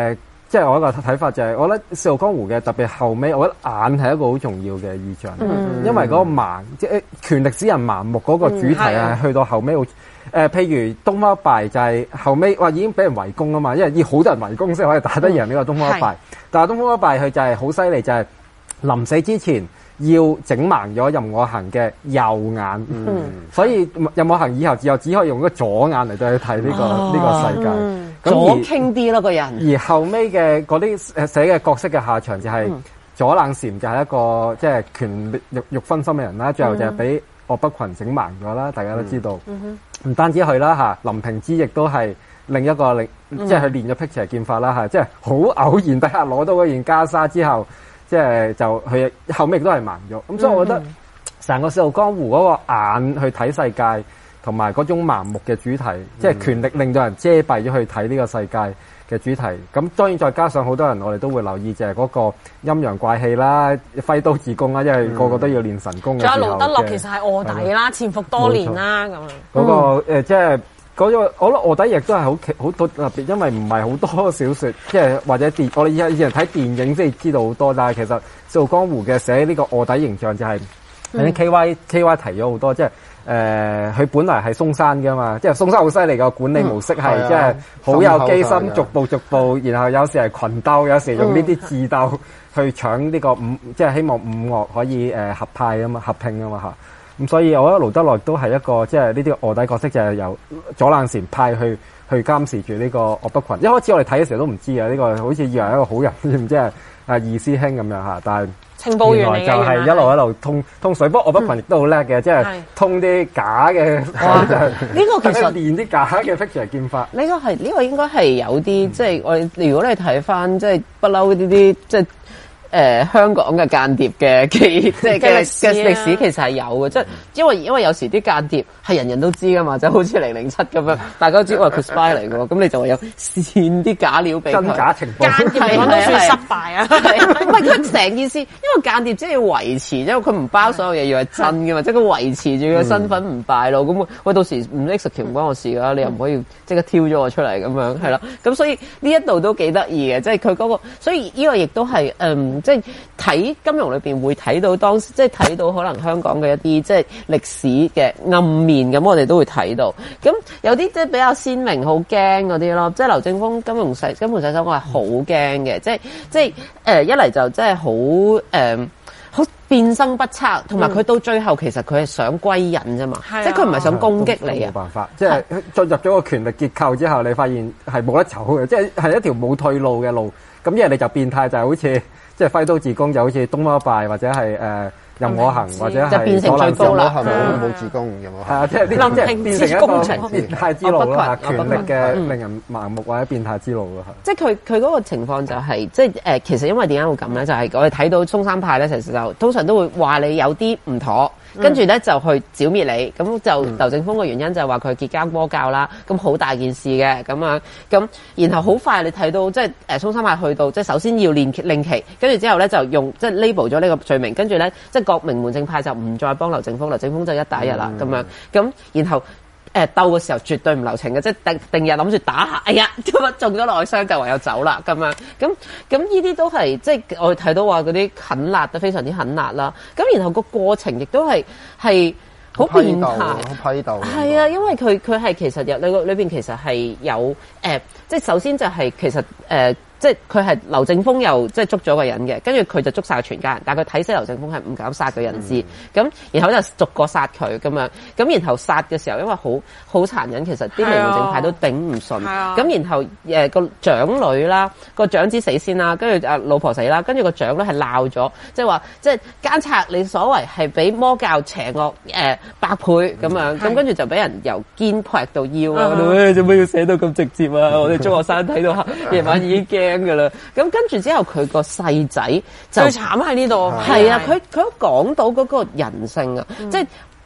即係我一個睇法就係，我覺得《笑傲江湖》嘅特別後尾，我覺得眼係一個好重要嘅意象， 嗯、 因為嗰個盲即係權力使人盲目嗰個主題係去到後尾好。誒、呃，譬如東方不敗就係後尾，哇已經俾人圍攻啊嘛，因為要好多人圍攻先可以打得贏呢個東方不敗。嗯、但係東方不敗佢就係好犀利，就係、是、臨死之前要整盲咗任我行嘅右眼，嗯、所以任我行以後只有只可以用個左眼嚟對去睇呢個呢、哦、個世界。 嗯、左傾啲咯個人。而後尾嘅嗰啲誒寫嘅角色嘅下場就係、是嗯、左冷禪就係一個即係、就是、權力欲欲分心嘅人啦，最後就係俾岳不群整盲咗啦，大家都知道。嗯嗯唔單止佢啦嚇，林平之亦都係另一個另，即係佢練咗辟邪劍法啦嚇，即係好偶然底下攞到嗰件袈裟之後，即係就佢後尾亦都係盲咗。咁所以我覺得成個《笑傲江湖》嗰個眼去睇世界，同埋嗰種盲目嘅主題，即係權力令到人遮蔽咗去睇呢個世界嘅主題。咁當然再加上好多人，我哋都會留意就係嗰個陰陽怪氣啦、揮刀自宮啦，因為個個都要練神功嘅時候。 仲有盧德樂其實係臥底啦，潛伏多年啦咁樣。 嗰個誒即係嗰個，我覺得臥底亦都係好好特別，因為唔係好多小説，即係或者電，我哋以前以前睇電影先知道好多，但係其實《笑傲江湖》嘅寫呢個臥底形象就係、是，啲 K Y K Y 提咗好多，即係。誒，佢、呃、本來係嵩山㗎嘛，即係嵩山好犀利個管理模式係，嗯、即係好有機心，逐步逐步，然後有時係群鬥，有時用呢啲智鬥去搶呢個五，即係希望五岳可以誒、呃、合派啊嘛，合拼啊嘛嚇。咁所以我覺得盧德樂都係一個即係呢啲臥底角色，就係由左冷禪派去去監視住呢個岳不群。一開始我哋睇嘅時候都唔知啊，呢、這個好似以為一個好人，唔知係啊二師兄咁樣嚇，但係。原來就係一路一路通通水，不過岳不群亦都好叻嘅，即係通啲假嘅。呢個其實練啲假嘅辟邪劍法。 呢個係呢個應該係有啲，即係我哋如果你睇翻，即係不嬲呢啲即係。誒、呃、香港嘅間諜嘅記，即係嘅嘅歷史其實係有嘅，即係因為因為有時啲間諜係人人都知噶嘛，就好似零零七咁樣，大家都知我係佢 spy 嚟嘅喎，咁你就會有線啲假料俾佢。 真假情報。 間諜嚟講都算失敗啊！ 唔係佢成件事，因為間諜即係要維持，因為佢唔包所有嘢要係真嘅嘛，即係佢維持住佢嘅身份唔敗露。咁喂，到時唔 execute 唔關我事㗎，你又唔可以即刻挑咗我出嚟咁樣，係啦。咁所以呢一度都幾得意嘅，即係佢嗰個，所以呢個亦都係嗯。即係睇金庸裏邊會睇到當時，即係睇到可能香港嘅一啲即係歷史嘅暗面，咁我哋都會睇到。咁有啲即係比較鮮明、好驚嗰啲咯。即係劉正風金庸洗金盆洗手，我係好驚嘅。即係即係誒、呃、一嚟就真係好誒好變生不測，同埋佢到最後其實佢係想歸隱啫嘛，嗯、即係佢唔係想攻擊你啊。冇辦法，即係進入咗個權力結構之後，你發現係冇得走嘅，即係係一條冇退路嘅路。咁一係你就變態，就係、是、好似。即係揮刀自宮，就好似東方不敗或者係誒任我行，或者係就變成最高啦。 冇冇自宮任我行。 係啊，即係呢即係變成一個變態之路啦，權力嘅令人盲目或者變態之路咯。 即係佢佢嗰個情況就係、是，即係誒、呃，其實因為點解會咁咧？就係、是、我哋睇到嵩山派咧，其實就通常都會話你有啲唔妥。跟住咧就去剿滅你，咁就劉正風嘅原因就係話佢結交魔教啦，咁好大件事嘅咁樣，咁然後好快你睇到即係誒嵩山派去到，即係首先要練令旗，跟住之後咧就用即係 label 咗呢個罪名，跟住咧即係各名門正派就唔再幫劉正風，劉正風就一打一啦咁樣，咁然後。誒鬥嘅時候絕對唔留情嘅，即係定定日諗住打下，哎呀，咁啊中咗內傷就唯有走啦咁樣，咁咁呢啲都係即係我哋睇到話嗰啲狠辣都非常之狠辣啦，咁然後個過程亦都係係好變態， 好批鬥， 係啊，因為佢佢係其實入裏個裏邊其實係有誒、呃，即係首先就係其實誒。呃即係佢係劉正風又即係捉咗個人嘅，跟住佢就捉晒全家人，但係佢睇死劉正風係唔敢殺個人質，咁、嗯、然後就逐個殺佢咁樣，咁然後殺嘅時候因為好好殘忍，其實啲名門正派都頂唔順，咁、啊、然後誒個、呃、長女啦，個長子死先啦，跟住啊老婆死啦，跟住個長女係鬧咗，即係話即係奸賊你所謂係比魔教邪惡誒百倍咁樣，咁跟住就俾人由肩劈到腰啊，做咩要寫到咁直接啊？我哋中學生睇到夜晚已經驚噶啦，咁跟住之後佢個細仔就最慘喺呢度， 係啊，佢佢都講到嗰個人性啊，嗯、即係即係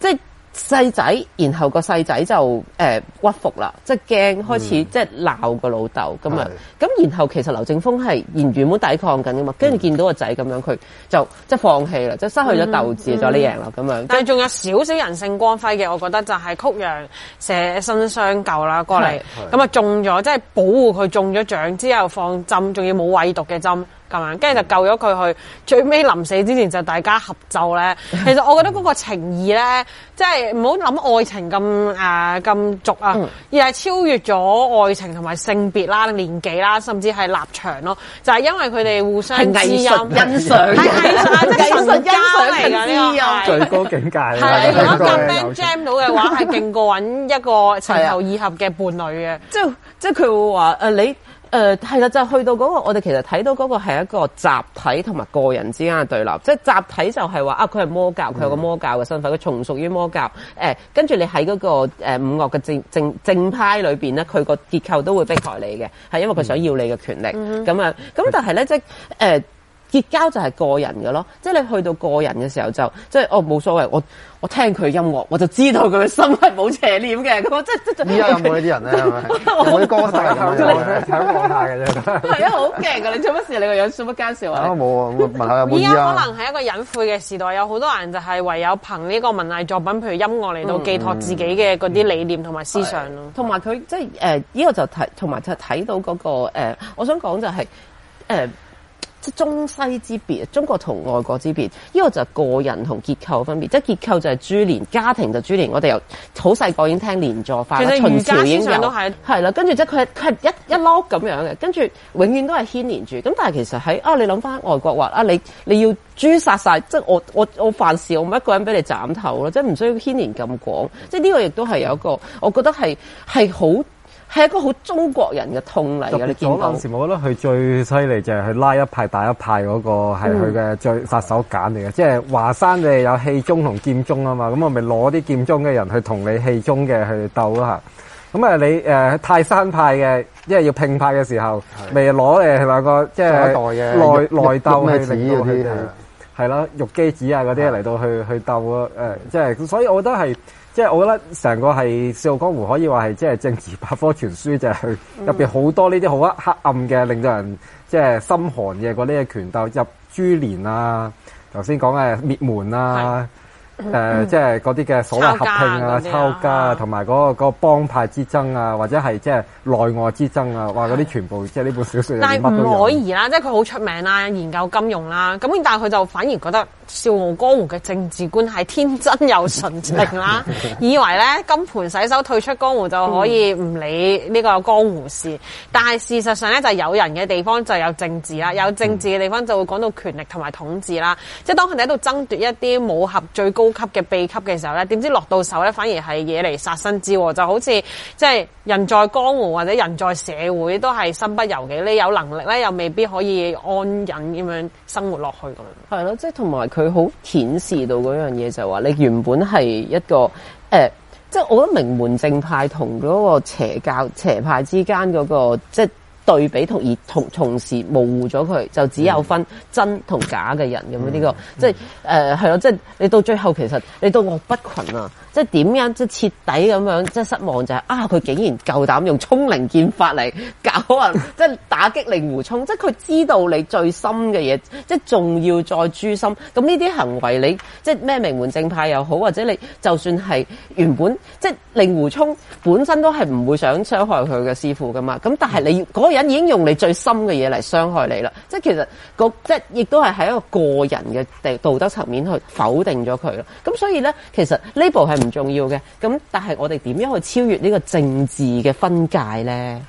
細仔，然後個細仔就誒、呃、屈服啦，即係驚開始、嗯、即係鬧個老豆咁樣，咁然後其實劉正風係原原本抵抗緊噶嘛，跟住見到個仔咁樣，佢就即係放棄啦，即係失去咗鬥志，就、嗯、你贏啦咁樣。 但係仲有少少人性光輝嘅，我覺得就係曲陽捨身相救啦，過嚟咁啊中咗，即係保護佢中咗獎之後放針，仲要冇餵毒嘅針。咁樣，跟住就救咗佢去，最尾臨死之前就大家合奏咧。其實我覺得嗰個情義咧，即係唔好諗愛情咁誒咁俗啊，嗯、而係超越咗愛情同埋性別啦、年紀啦，甚至係立場咯。就係、是、因為佢哋互相知音、欣賞、係藝術、藝術欣賞嚟㗎呢個最高境界。 係如果咁 band jam 到嘅話，係勁過揾一個情投意合嘅伴侶嘅。 即係即係佢會話誒你。誒係啦，就去到嗰、那個，我哋其實睇到嗰個係一個集體同埋個人之間嘅對立，即係集體就係話啊，佢係魔教，佢有個魔教嘅身份，佢從屬於魔教。誒，跟住你喺嗰、那個誒、呃、五岳嘅正正正派裏邊咧，佢個結構都會迫害你嘅，係因為佢想要你嘅權力咁、嗯、樣。咁但係咧，即係誒。呃結交就係個人嘅咯，即係你去到個人嘅時候就即係哦冇所謂，我我聽佢音樂我就知道佢嘅心係冇邪念嘅，咁即即係。依家有冇呢啲人咧？係咪？有啲歌手係咁樣，睇講下嘅啫。係啊，好勁㗎！你做乜事？你個樣做乜奸笑啊？冇啊，問下有冇依家可能係一個隱晦嘅時代，有好多人就係唯有憑呢個文藝作品，譬如音樂嚟到寄託自己嘅嗰啲理念同埋思想咯。同埋佢即係誒呢個就睇，同埋就睇到嗰個誒，我想講就係誒。即係中西之別，中國同外國之別，呢個就係個人同結構分別。即係結構就係珠連，家庭就珠連。我哋由好細個已經聽連坐法啦，秦朝已經有，係啦。跟住即係佢係佢係一一碌咁樣嘅，跟住永遠都係牽連住。咁但係其實喺啊，你諗翻外國話啊，你你要誅殺晒，即係我我我犯事，我唔一個人俾你斬頭咯，即係唔需要牽連咁廣。即係呢個亦都係有一個，我覺得係係好。係一個好中國人嘅痛嚟嘅，你見到。嗰陣時，我覺得佢最犀利就係去拉一派打一派嗰個係佢嘅最殺手鐧嚟嘅，嗯、即係華山你有氣宗同劍宗啊嘛，咁我咪攞啲劍宗嘅人去同你氣宗嘅去鬥咯嚇。咁啊，你誒、呃、泰山派嘅，因為要拼派嘅時候，咪攞誒兩個即係內內鬥去令到佢哋係咯，玉姬子啊嗰啲嚟到去去鬥咯，誒、呃，即係所以我覺得係。即係我覺得成個係《笑傲江湖》可以話係即係政治百科全書，就係入邊好多呢啲好黑暗嘅，令到人即係心寒嘅嗰啲嘅權鬥，入株連啊，頭先講嘅滅門啊。誒、呃，即係嗰啲嘅所謂合併啊、抄家啊，同埋嗰個嗰個幫派之爭啊，或者係即係內外之爭啊，話嗰啲全部即係呢本小説入邊乜都有。但係吳靄儀啦，即係佢好出名啦，研究金融啦，咁但係佢就反而覺得《笑傲江湖》嘅政治觀係天真又純情啦，以為咧金盆洗手退出江湖就可以唔理呢個江湖事，嗯、但係事實上咧就係有人嘅地方就有政治啦，有政治嘅地方就會講到權力同埋統治啦，即係當佢哋喺度爭奪一啲武俠最高級嘅秘笈嘅時候咧，點知落到手咧，反而係惹嚟殺身之禍，就好似即係人在江湖或者人在社會都係身不由己，你有能力咧又未必可以安忍咁樣生活落去咁樣。係咯，即係同埋佢好顯示到嗰樣嘢就係話，你原本係一個誒、呃，即係我覺得名門正派同嗰個邪教邪派之間嗰、嗰個即係。對比同而同同時模糊咗佢，就只有分真同假嘅人咁樣呢個，即係誒係咯，即係你到最後其實你到岳不群啊，即係點樣即係徹底咁樣，即係失望就係、是、啊佢竟然夠膽用衝靈劍法嚟搞啊，即係打擊令狐沖，即係佢知道你最深嘅嘢，即係仲要再誅心，咁呢啲行為你即係咩名門正派又好，或者你就算係原本即係令狐沖本身都係唔會想傷害佢嘅師父噶嘛，咁但係你嗰個人已經用你最深嘅嘢嚟傷害你啦，即係其實個即係亦都係喺一個個人嘅道德層面去否定咗佢咯。咁所以咧，其實呢部係唔重要嘅。咁但係我哋點樣去超越呢個政治嘅分界咧？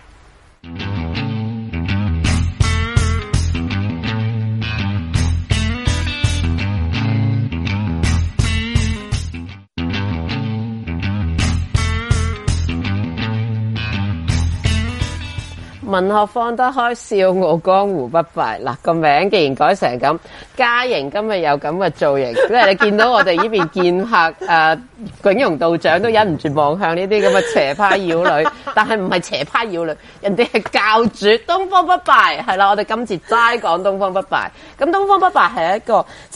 文學放得開，笑傲江湖不敗。嗱，個名既然改成咁，嘉瑩今日有咁嘅造型，即係你見到我哋呢邊劍客誒囧嶸道長都忍唔住望向呢啲咁嘅邪派妖女，但係唔係邪派妖女，人哋係教主東方不敗，係啦，我哋今次齋講東方不敗。咁東方不敗係一個即係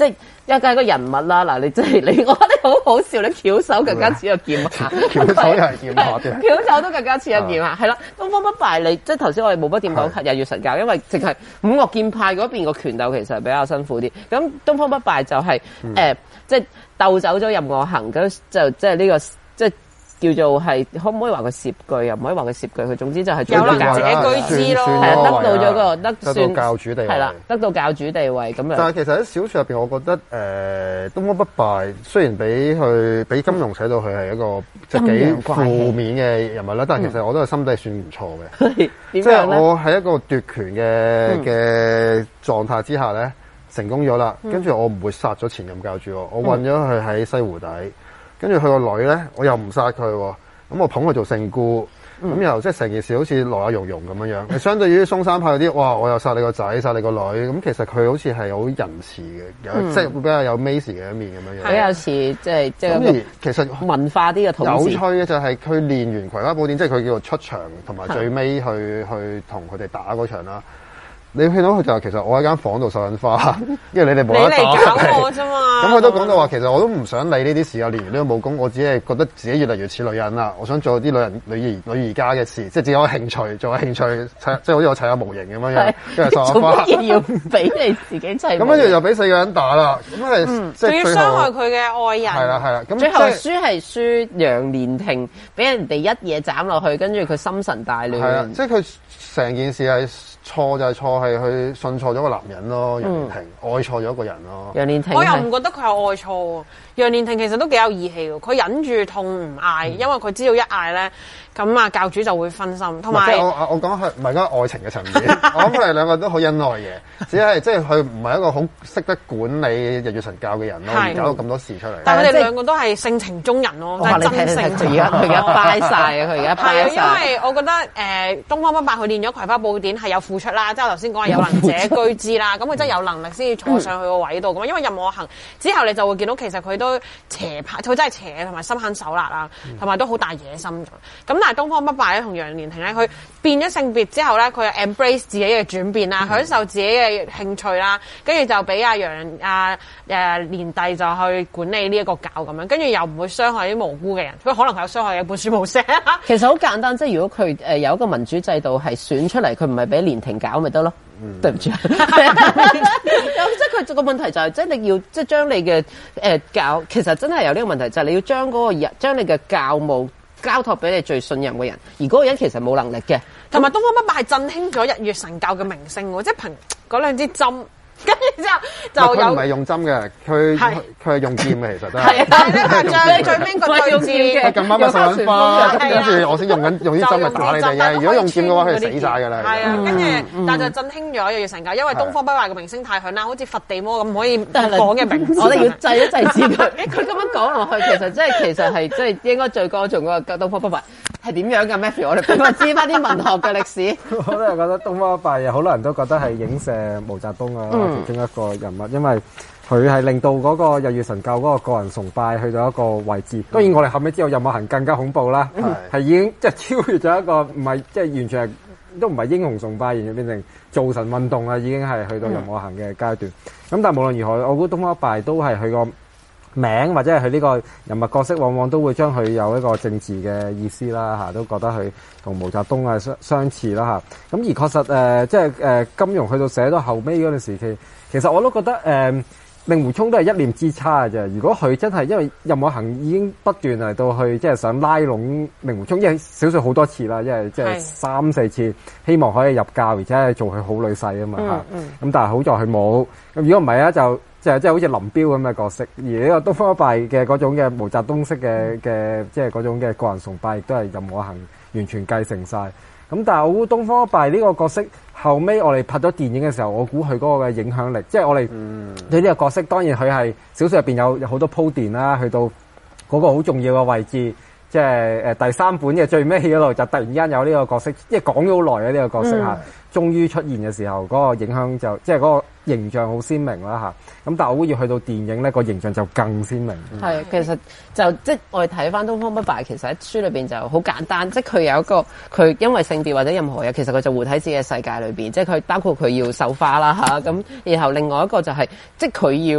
一個係個人物啦，嗱你真係你，我覺得你好好笑，你翹手更加似個劍客， 翹手又係劍客嘅， 翹手都更加似個劍客，係啦。東方不敗你即係頭先我哋冇乜點講日月神教，因為淨係五岳劍派嗰邊個拳鬥其實係比較辛苦啲。咁東方不敗就係、是、誒、嗯呃、即係鬥走咗任我行，咁就即係呢個即係。叫做係可唔可以話佢攝據，又唔可以話佢攝據，佢總之就係有能者居之咯， 係啊，得到咗個得算教主地位， 係啦，得到教主地位咁樣。 但係其實喺小說入邊，我覺得誒、呃、東方不敗雖然俾佢俾金庸寫到佢係一個即係幾負面嘅人物啦，但係其實我都係心底算唔錯嘅。即係我喺一個奪權嘅嘅狀態之下咧，成功咗啦，跟住我唔會殺咗前任教主，我韞咗佢喺西湖底。跟住佢個女咧，我又唔殺佢，咁我捧佢做聖姑，咁、嗯、又即係成件事好似樂也融融咁樣樣。相對於嵩山派嗰啲，哇！我又殺你個仔，殺你個女，咁其實佢好似係好仁慈嘅，有、嗯、即係會比較有 Macy 嘅一面咁樣樣。比較似即係即係。咁而其實文化啲嘅統治。有趣嘅就係佢練完葵花寶典，即係佢叫做出場，同埋最尾去去同佢哋打嗰場啦。你見到佢就係其實我喺間房度繡緊花，因為你哋冇得打。你嚟搞我啫嘛！咁佢都講到話，其實我都唔想理呢啲事啊，練完呢個武功，我只係覺得自己越嚟越似女人啦。我想做啲女人、女兒、女兒家嘅事，即係自己有興趣，做下興趣，即係好似我砌下模型咁樣樣，跟住繡下花。做乜嘢要唔俾你自己砌？咁跟住又俾四個人打啦，咁係、嗯、即係仲要傷害佢嘅愛人。係啦係啦，咁最後輸係輸楊蓮亭，俾人哋一嘢斬落去，跟住佢心神大亂。係啊，即係佢成件事係。錯就係錯，係去信錯咗個男人咯，楊蓮亭、嗯、愛錯咗一個人咯。楊蓮亭我又唔覺得佢係愛錯喎，楊蓮亭其實都幾有義氣喎，佢忍住痛唔嗌、嗯，因為佢知道一嗌咧，咁啊教主就會分心。同埋我我講係唔係講愛情嘅層面，我諗佢哋兩個都好恩愛嘅，只係即係佢唔係一個好識得管理日月神教嘅人咯，而搞到咁多事出嚟。但係佢哋兩個都係性情中人咯，真係真性情。佢而家佢而家掰晒啊！佢而家掰晒。因為我覺得誒、呃、東方不敗佢練咗葵花寶典係有付出啦，即係我頭先講係有能者居之啦，咁佢真係有能力先至坐上去個位度咁、嗯。因為任我行之後，你就會見到其實佢都邪派，佢真係邪同埋心狠手辣啦，同埋都好大野心咁。咁但係東方不敗咧同楊蓮亭咧，佢變咗性別之後咧，佢 embrace 自己嘅轉變啦，享受自己嘅興趣啦，跟住就俾阿楊阿誒蓮帝就去管理呢一個教咁樣，跟住又唔會傷害啲無辜嘅人，佢可能佢有傷害嘅本書冇寫。其實好簡單，即係如果佢誒有一個民主制度係選出嚟，佢唔係俾蓮亭搞咪得咯。嗯、對唔住，即係佢個問題就係、是，即係你要即係將你嘅誒、呃、教，其實真係有呢個問題，就係、是、你要將嗰個人，將你嘅教務交託俾你最信任嘅人，而嗰個人其實冇能力嘅。同埋東方不敗係振興咗日月神教嘅名聲喎，即係憑嗰兩支針。跟住之後就有，佢唔係用針嘅，佢佢係用劍嘅，其實都係。係啊，但係咧，最最尾個對字，佢咁啱咪送緊花，跟住我先用緊用啲針嚟打你哋嘅。如果用劍嘅話，佢就死晒㗎啦。係啊，跟住但係就振興咗日月神教，因為東方不敗嘅名聲太響啦，好似佛地魔咁可以講嘅名字。我哋要制一制止佢。佢咁樣講落去，其實即係其實係即係應該最歌頌嗰個東方不敗係點樣嘅 Matthew？ 我哋俾我知翻啲文學嘅歷史。我都係覺得東方不敗好多人都覺得係影射毛澤東啊。其中一個人物，因為佢係令到嗰個日月神教嗰個個人崇拜去到一個位置。當然我哋後尾知道任我行更加恐怖啦，係已經即係超越咗一個唔係即係完全係都唔係英雄崇拜，而變成造神運動啦，已經係去到任我行嘅階段。咁、嗯、但係無論如何，我估東方不敗都係佢個名或者係佢呢個人物角色，往往都會將佢有一個政治嘅意思啦嚇，都覺得佢同毛澤東啊相相似啦嚇。咁而確實誒、呃，即係誒、呃、金庸去到寫到後尾嗰段時期，其實我都覺得誒、呃、令狐沖都係一念之差嘅啫。如果佢真係因為任我行已經不斷嚟到去即係想拉攏令狐沖，因為小說好多次啦，因為即係三四次希望可以入教，而且係做佢好女婿啊嘛嚇。咁、嗯嗯、但係好在佢冇。咁如果唔係啊就。就係即係好似林彪咁嘅角色，而呢個東方不敗嘅嗰種嘅毛澤東式嘅嘅，即係嗰種嘅個人崇拜，亦都係任我行完全繼承晒。咁但係我估東方不敗呢個角色後尾我哋拍咗電影嘅時候，我估佢嗰個嘅影響力，即係我哋對呢個角色，當然佢係小說入邊有有好多鋪墊啦，去到嗰個好重要嘅位置，即係誒第三本嘅最尾嗰度就突然間有呢個角色，即係講咗好耐嘅呢個角色嚇，終於出現嘅時候，嗰個影響就即係嗰個形象好鮮明啦嚇。咁但係我估要去到電影咧，個形象就更鮮明。係、嗯，其實就即係我哋睇翻《東方不敗》，其實喺書裏邊就好簡單，即係佢有一個佢因為性別或者任何嘢，其實佢就活喺自己嘅世界裏邊，即係佢包括佢要繡花啦嚇，咁然後另外一個就係、是、即係佢要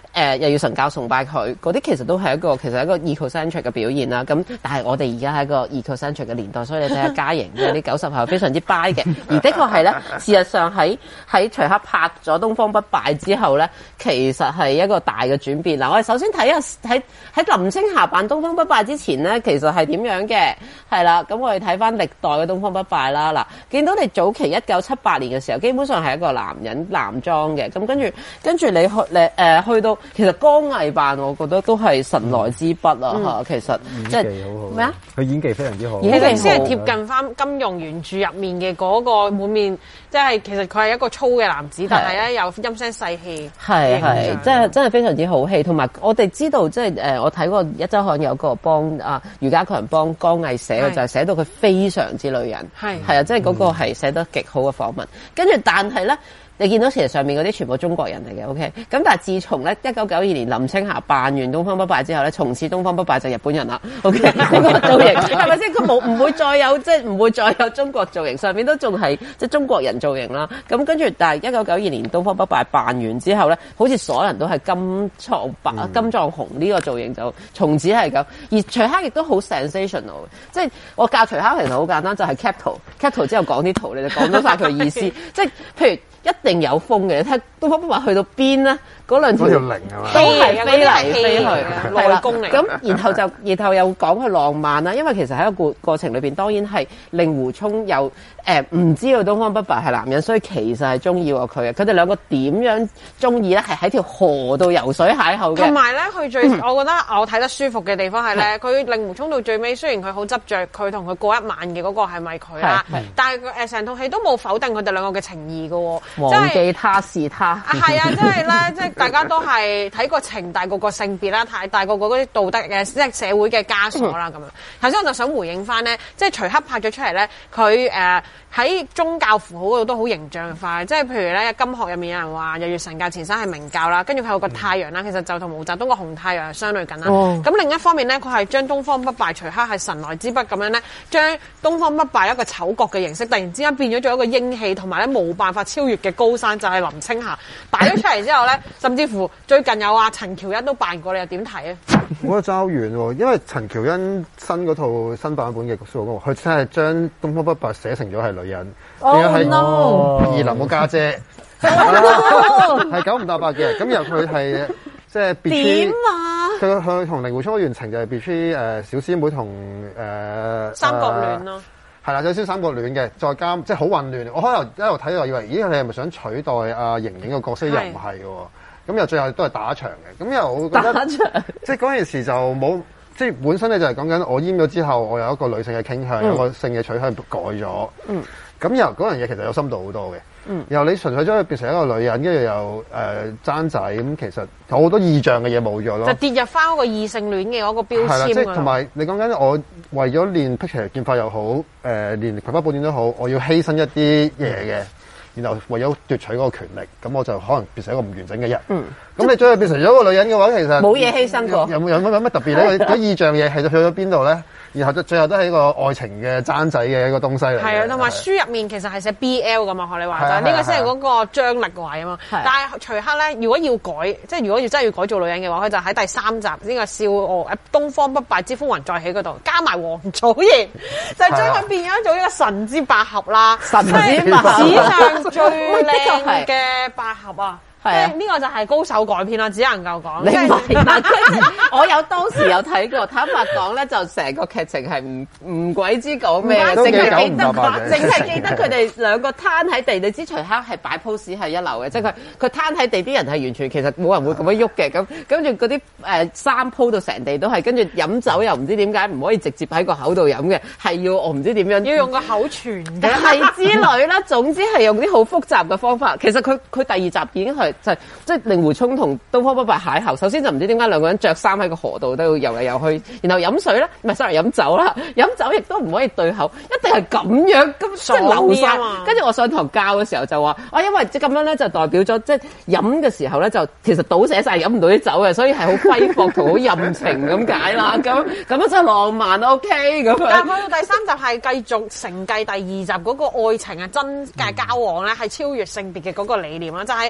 誒又要神教崇拜佢，嗰啲其實都係一個其實係一個 ecocentric 嘅表現啦。咁但係我哋而家係一個 ecocentric 嘅年代，所以你睇下嘉瑩嗰啲九十後非常之 buy 嘅。而的確係咧，事實上喺喺徐克拍咗《東方不敗》之後咧，其實係一個大嘅轉變。嗱，我哋首先睇下喺喺林青霞扮《東方不敗》之前咧，其實係點樣嘅？係啦，咁我哋睇翻歷代嘅《東方不敗》啦。嗱，見到你早期一九七八年嘅時候，基本上係一個男人男裝嘅。咁跟住跟住你去你誒、呃、去到，其實江毅扮我覺得都係神來之筆啊！嚇、嗯，其實即係咩啊？ 佢演技非常之好， 其實先係貼近翻金庸原著入面嘅嗰個滿面，即係其實佢係一個粗嘅男子，但係咧有陰聲細氣， 係係，即係真係非常之好戲。同埋我哋知道，即係誒，我睇過一週刊有個幫啊余家強幫江毅寫嘅，就係寫到佢非常之女人，係係啊，即係嗰個係寫得極好嘅訪問。跟住，但係咧。你見到其實上面嗰啲全部中國人嚟嘅 ，OK。咁但係自從咧一九九二年林青霞扮完《東方不敗》之後咧，從此《東方不敗》就日本人啦，OK。呢個造型係咪先？佢冇唔會再有即係唔會再有中國造型，上面都仲係即係中國人造型啦。咁跟住，但係一九九二年《東方不敗》扮完之後咧，好似所有人都係金蒼白、嗯、金藏紅呢個造型就從此係咁。而徐克亦都好 sensational， 即係我教徐克其實好簡單，就係 cap 圖 cap 圖之後講啲圖，你就講咗晒佢意思。即係譬如。一定有風嘅，你睇《東方不敗》去到邊咧？嗰兩條嗰條靈係嘛？ 都係飛嚟飛去， 內功嚟。 咁然後就然後又講佢浪漫啦，因為其實喺個過過程裏邊，當然係令狐沖又誒唔知道東方不敗係男人，所以其實係中意過佢嘅。佢哋兩個點樣中意咧？係喺條河度游水邂逅嘅。 同埋咧，佢最我覺得我睇得舒服嘅地方係咧，佢令狐沖到最尾，雖然佢好執着，佢同佢過一晚嘅嗰個係咪佢啦？但係誒成套戲都冇否定佢哋兩個嘅情義嘅喎。 忘記他是他。 啊，係啊，即係咧，即係大家都係睇個情大過個性別啦，太大過嗰啲道德嘅即係社會嘅枷鎖啦咁樣。頭先我就想回應翻咧，即係徐克拍咗出嚟咧，佢誒喺宗教符號嗰度都好形象化，即係譬如咧金學入面有人話日月神教前身係明教啦，跟住佢有個太陽啦，其實就同毛澤東個紅太陽係相類緊啦。咁、哦、另一方面咧，佢係將東方不敗徐克係神來之筆咁樣咧，將東方不敗一個丑角嘅形式，突然之間變咗做一個英氣，同埋咧冇辦法超越嘅高山，就係、是、林青霞擺咗出嚟之後咧，甚至乎最近有啊陳喬恩都扮過，你又點睇啊？ 我覺得爭好遠喎，因為陳喬恩新嗰套新版本嘅《笑傲江湖》，佢真係將東方不敗寫成咗係女人，仲有係二林個家姐，係九唔搭八嘅。咁然後佢係即係點啊？ 佢佢同令狐沖嘅原情就係 between 誒小師妹同誒三角戀咯。 係啦，有少少三角戀嘅，再加即係好混亂。我可能一路睇到以為，咦，你係咪想取代阿瑩瑩嘅角色？又唔係嘅，咁又最後都係打場嘅。咁又我覺得，即係嗰件事就冇，即係本身咧就係講緊我閹咗之後，我有一個女性嘅傾向，有、嗯、個性嘅取向改咗。嗯。咁又嗰樣嘢其實有深度好多嘅。嗯。然後你純粹將佢變成一個女人，跟住又誒爭仔，咁其實有好多意象嘅嘢冇咗咯。就跌入翻嗰個異性戀嘅嗰個標籤。係啦，即係同埋你講緊我為咗練辟邪劍法又好，誒、呃、練葵花寶典都好，我要犧牲一啲嘢嘅，然後為咗奪取嗰個權力，咁我就可能變成一個唔完整嘅人。嗯。咁你將佢變成咗一個女人嘅話，其實冇嘢犧牲過。 有冇有乜有乜特別咧？嗰意象嘢係去咗邊度咧？然後最後都係一個愛情嘅爭仔嘅一個東西嚟。係啊，同埋書入面其實係寫 B L 噶嘛，學你話齋，呢個先係嗰個張力位啊嘛。但係徐克咧，如果要改，即係如果要真係要改做女人嘅話，佢就喺第三集呢個笑傲東方不敗之風雲再起嗰度加埋王祖賢，就係將佢變咗做一個神之百合啦， 神之百合， 史上最靚嘅百合啊！係啊，呢個就係高手改編啦，只能夠講。你唔係嗱， 我有當時有睇過，坦白講咧，就成個劇情係唔唔鬼知講咩，淨係記得，淨係記得佢哋兩個攤喺地。你知徐克係擺 pose 係一流嘅，即係佢佢攤喺地啲人係完全其實冇人會咁樣喐嘅。咁跟住嗰啲誒衫鋪到成地都係，跟住飲酒又唔知點解唔可以直接喺個口度飲嘅，係要我唔知點樣要用個口傳嘅， 係之類啦。總之係用啲好複雜嘅方法。其實佢佢第二集已經係。就係即係令狐沖同東方不敗邂逅，首先就唔知點解兩個人着衫喺個河度都要游嚟游去，然後飲水咧，唔係 sorry 飲酒啦，飲酒亦都唔可以對口，一定係咁樣咁即係流晒。跟住我上堂教嘅時候就話，啊因為即係咁樣咧就代表咗即係飲嘅時候咧就其實倒瀉晒飲唔到啲酒嘅，所以係好揮霍同好任情咁解啦。咁咁樣真係浪漫 OK 咁。 但係去到第三集係繼續承繼第二集嗰個愛情啊真嘅交往咧，係超越性別嘅嗰個理念啦，就係雪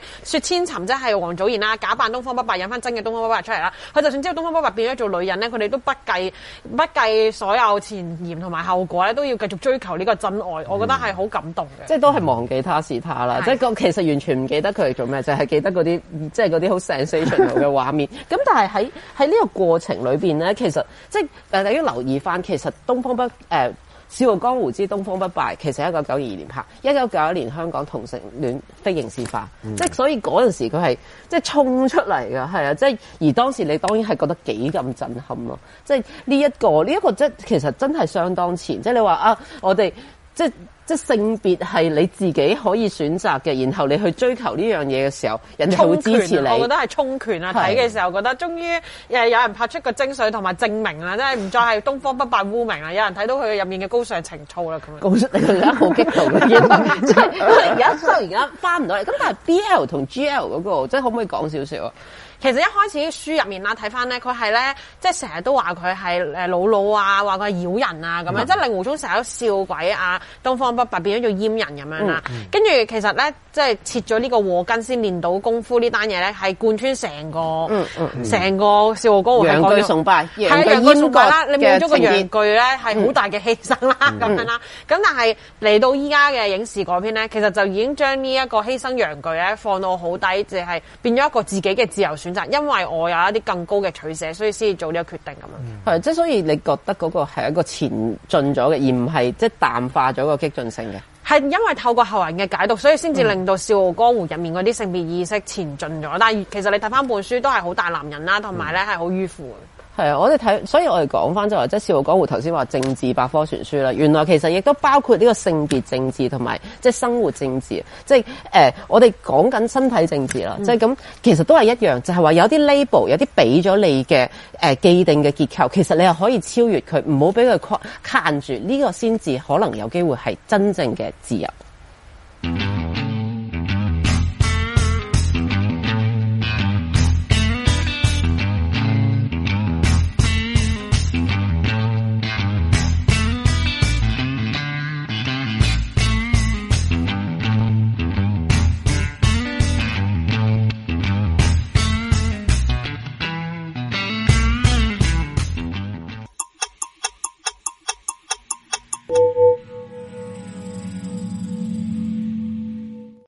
千尋即係王祖賢啦，假扮東方不敗，引翻真嘅東方不敗出嚟啦。佢就算知道東方不敗變咗做女人咧，佢哋都不計不計所有前嫌同埋後果咧，都要繼續追求呢個真愛。我覺得係好感動嘅、嗯， 即係都係忘記他是他啦。即係個其實完全唔記得佢係做咩，就係、是、記得嗰啲即係嗰啲好 sensational 嘅畫面。咁但係喺喺呢個過程裏邊咧，其實即係誒大家留意翻，其實東方不誒。呃《笑傲江湖之東方不敗》其實一九九二年拍，一九九一年香港同性戀非刑事化，嗯、即係所以嗰陣時佢係即係衝出嚟㗎，係啊！即係而當時你當然係覺得幾咁震撼咯，即係呢一個呢一、這個即係其實真係相當前，即係你話啊，我哋即係。即係性別係你自己可以選擇嘅，然後你去追求呢樣嘢嘅時候，人哋會支持你。 我覺得係衝拳啊！睇嘅時候覺得終於誒有人拍出個精髓同埋證明啦，即係唔再係東方不敗污名啦，有人睇到佢入面嘅高尚情操啦咁樣。高尚，你而家好激動嘅，即係而家雖然而家翻唔到嚟，咁但係 B L 同 G L 嗰個，即係可唔可以講少少啊？其實一開始書入面啦，睇翻咧，佢係咧，即係成日都話佢係誒老老啊，話佢係妖人啊咁樣，嗯、即係令狐沖成日都笑鬼啊，東方不敗變咗做閹人咁樣啦。跟住、嗯嗯、其實咧，即係切咗呢個禍根先練到功夫呢單嘢咧，係貫穿成個成、嗯嗯、個笑傲江湖。陽具崇拜，係陽具崇拜啦，你冇咗個陽具咧，係好大嘅犧牲啦咁、嗯、樣啦。咁但係嚟到依家嘅影視改編咧，其實就已經將呢一個犧牲陽具咧放到好低，就係、是、變咗一個自己嘅自由選擇。因為我有一啲更高嘅取捨，所以先至做呢個決定咁樣。係，即係所以你覺得嗰個係一個前進咗嘅，而唔係即係淡化咗個激進性嘅。係因為透過後人嘅解讀，所以先至令到《笑傲江湖》入面嗰啲性別意識前進咗。但係其實你睇翻本書都係好大男人啦，同埋咧係好迂腐嘅。係啊，我哋睇，所以我哋講翻就話，即係《笑傲江湖》頭先話政治百科全書啦，原來其實亦都包括呢個性別政治同埋即係生活政治，即係誒、呃、我哋講緊身體政治啦，嗯、即係咁其實都係一樣，就係、是、話有啲 label 有啲俾咗你嘅誒、呃、既定嘅結構，其實你係可以超越佢，唔好俾佢框住，呢、這個先至可能有機會係真正嘅自由。 you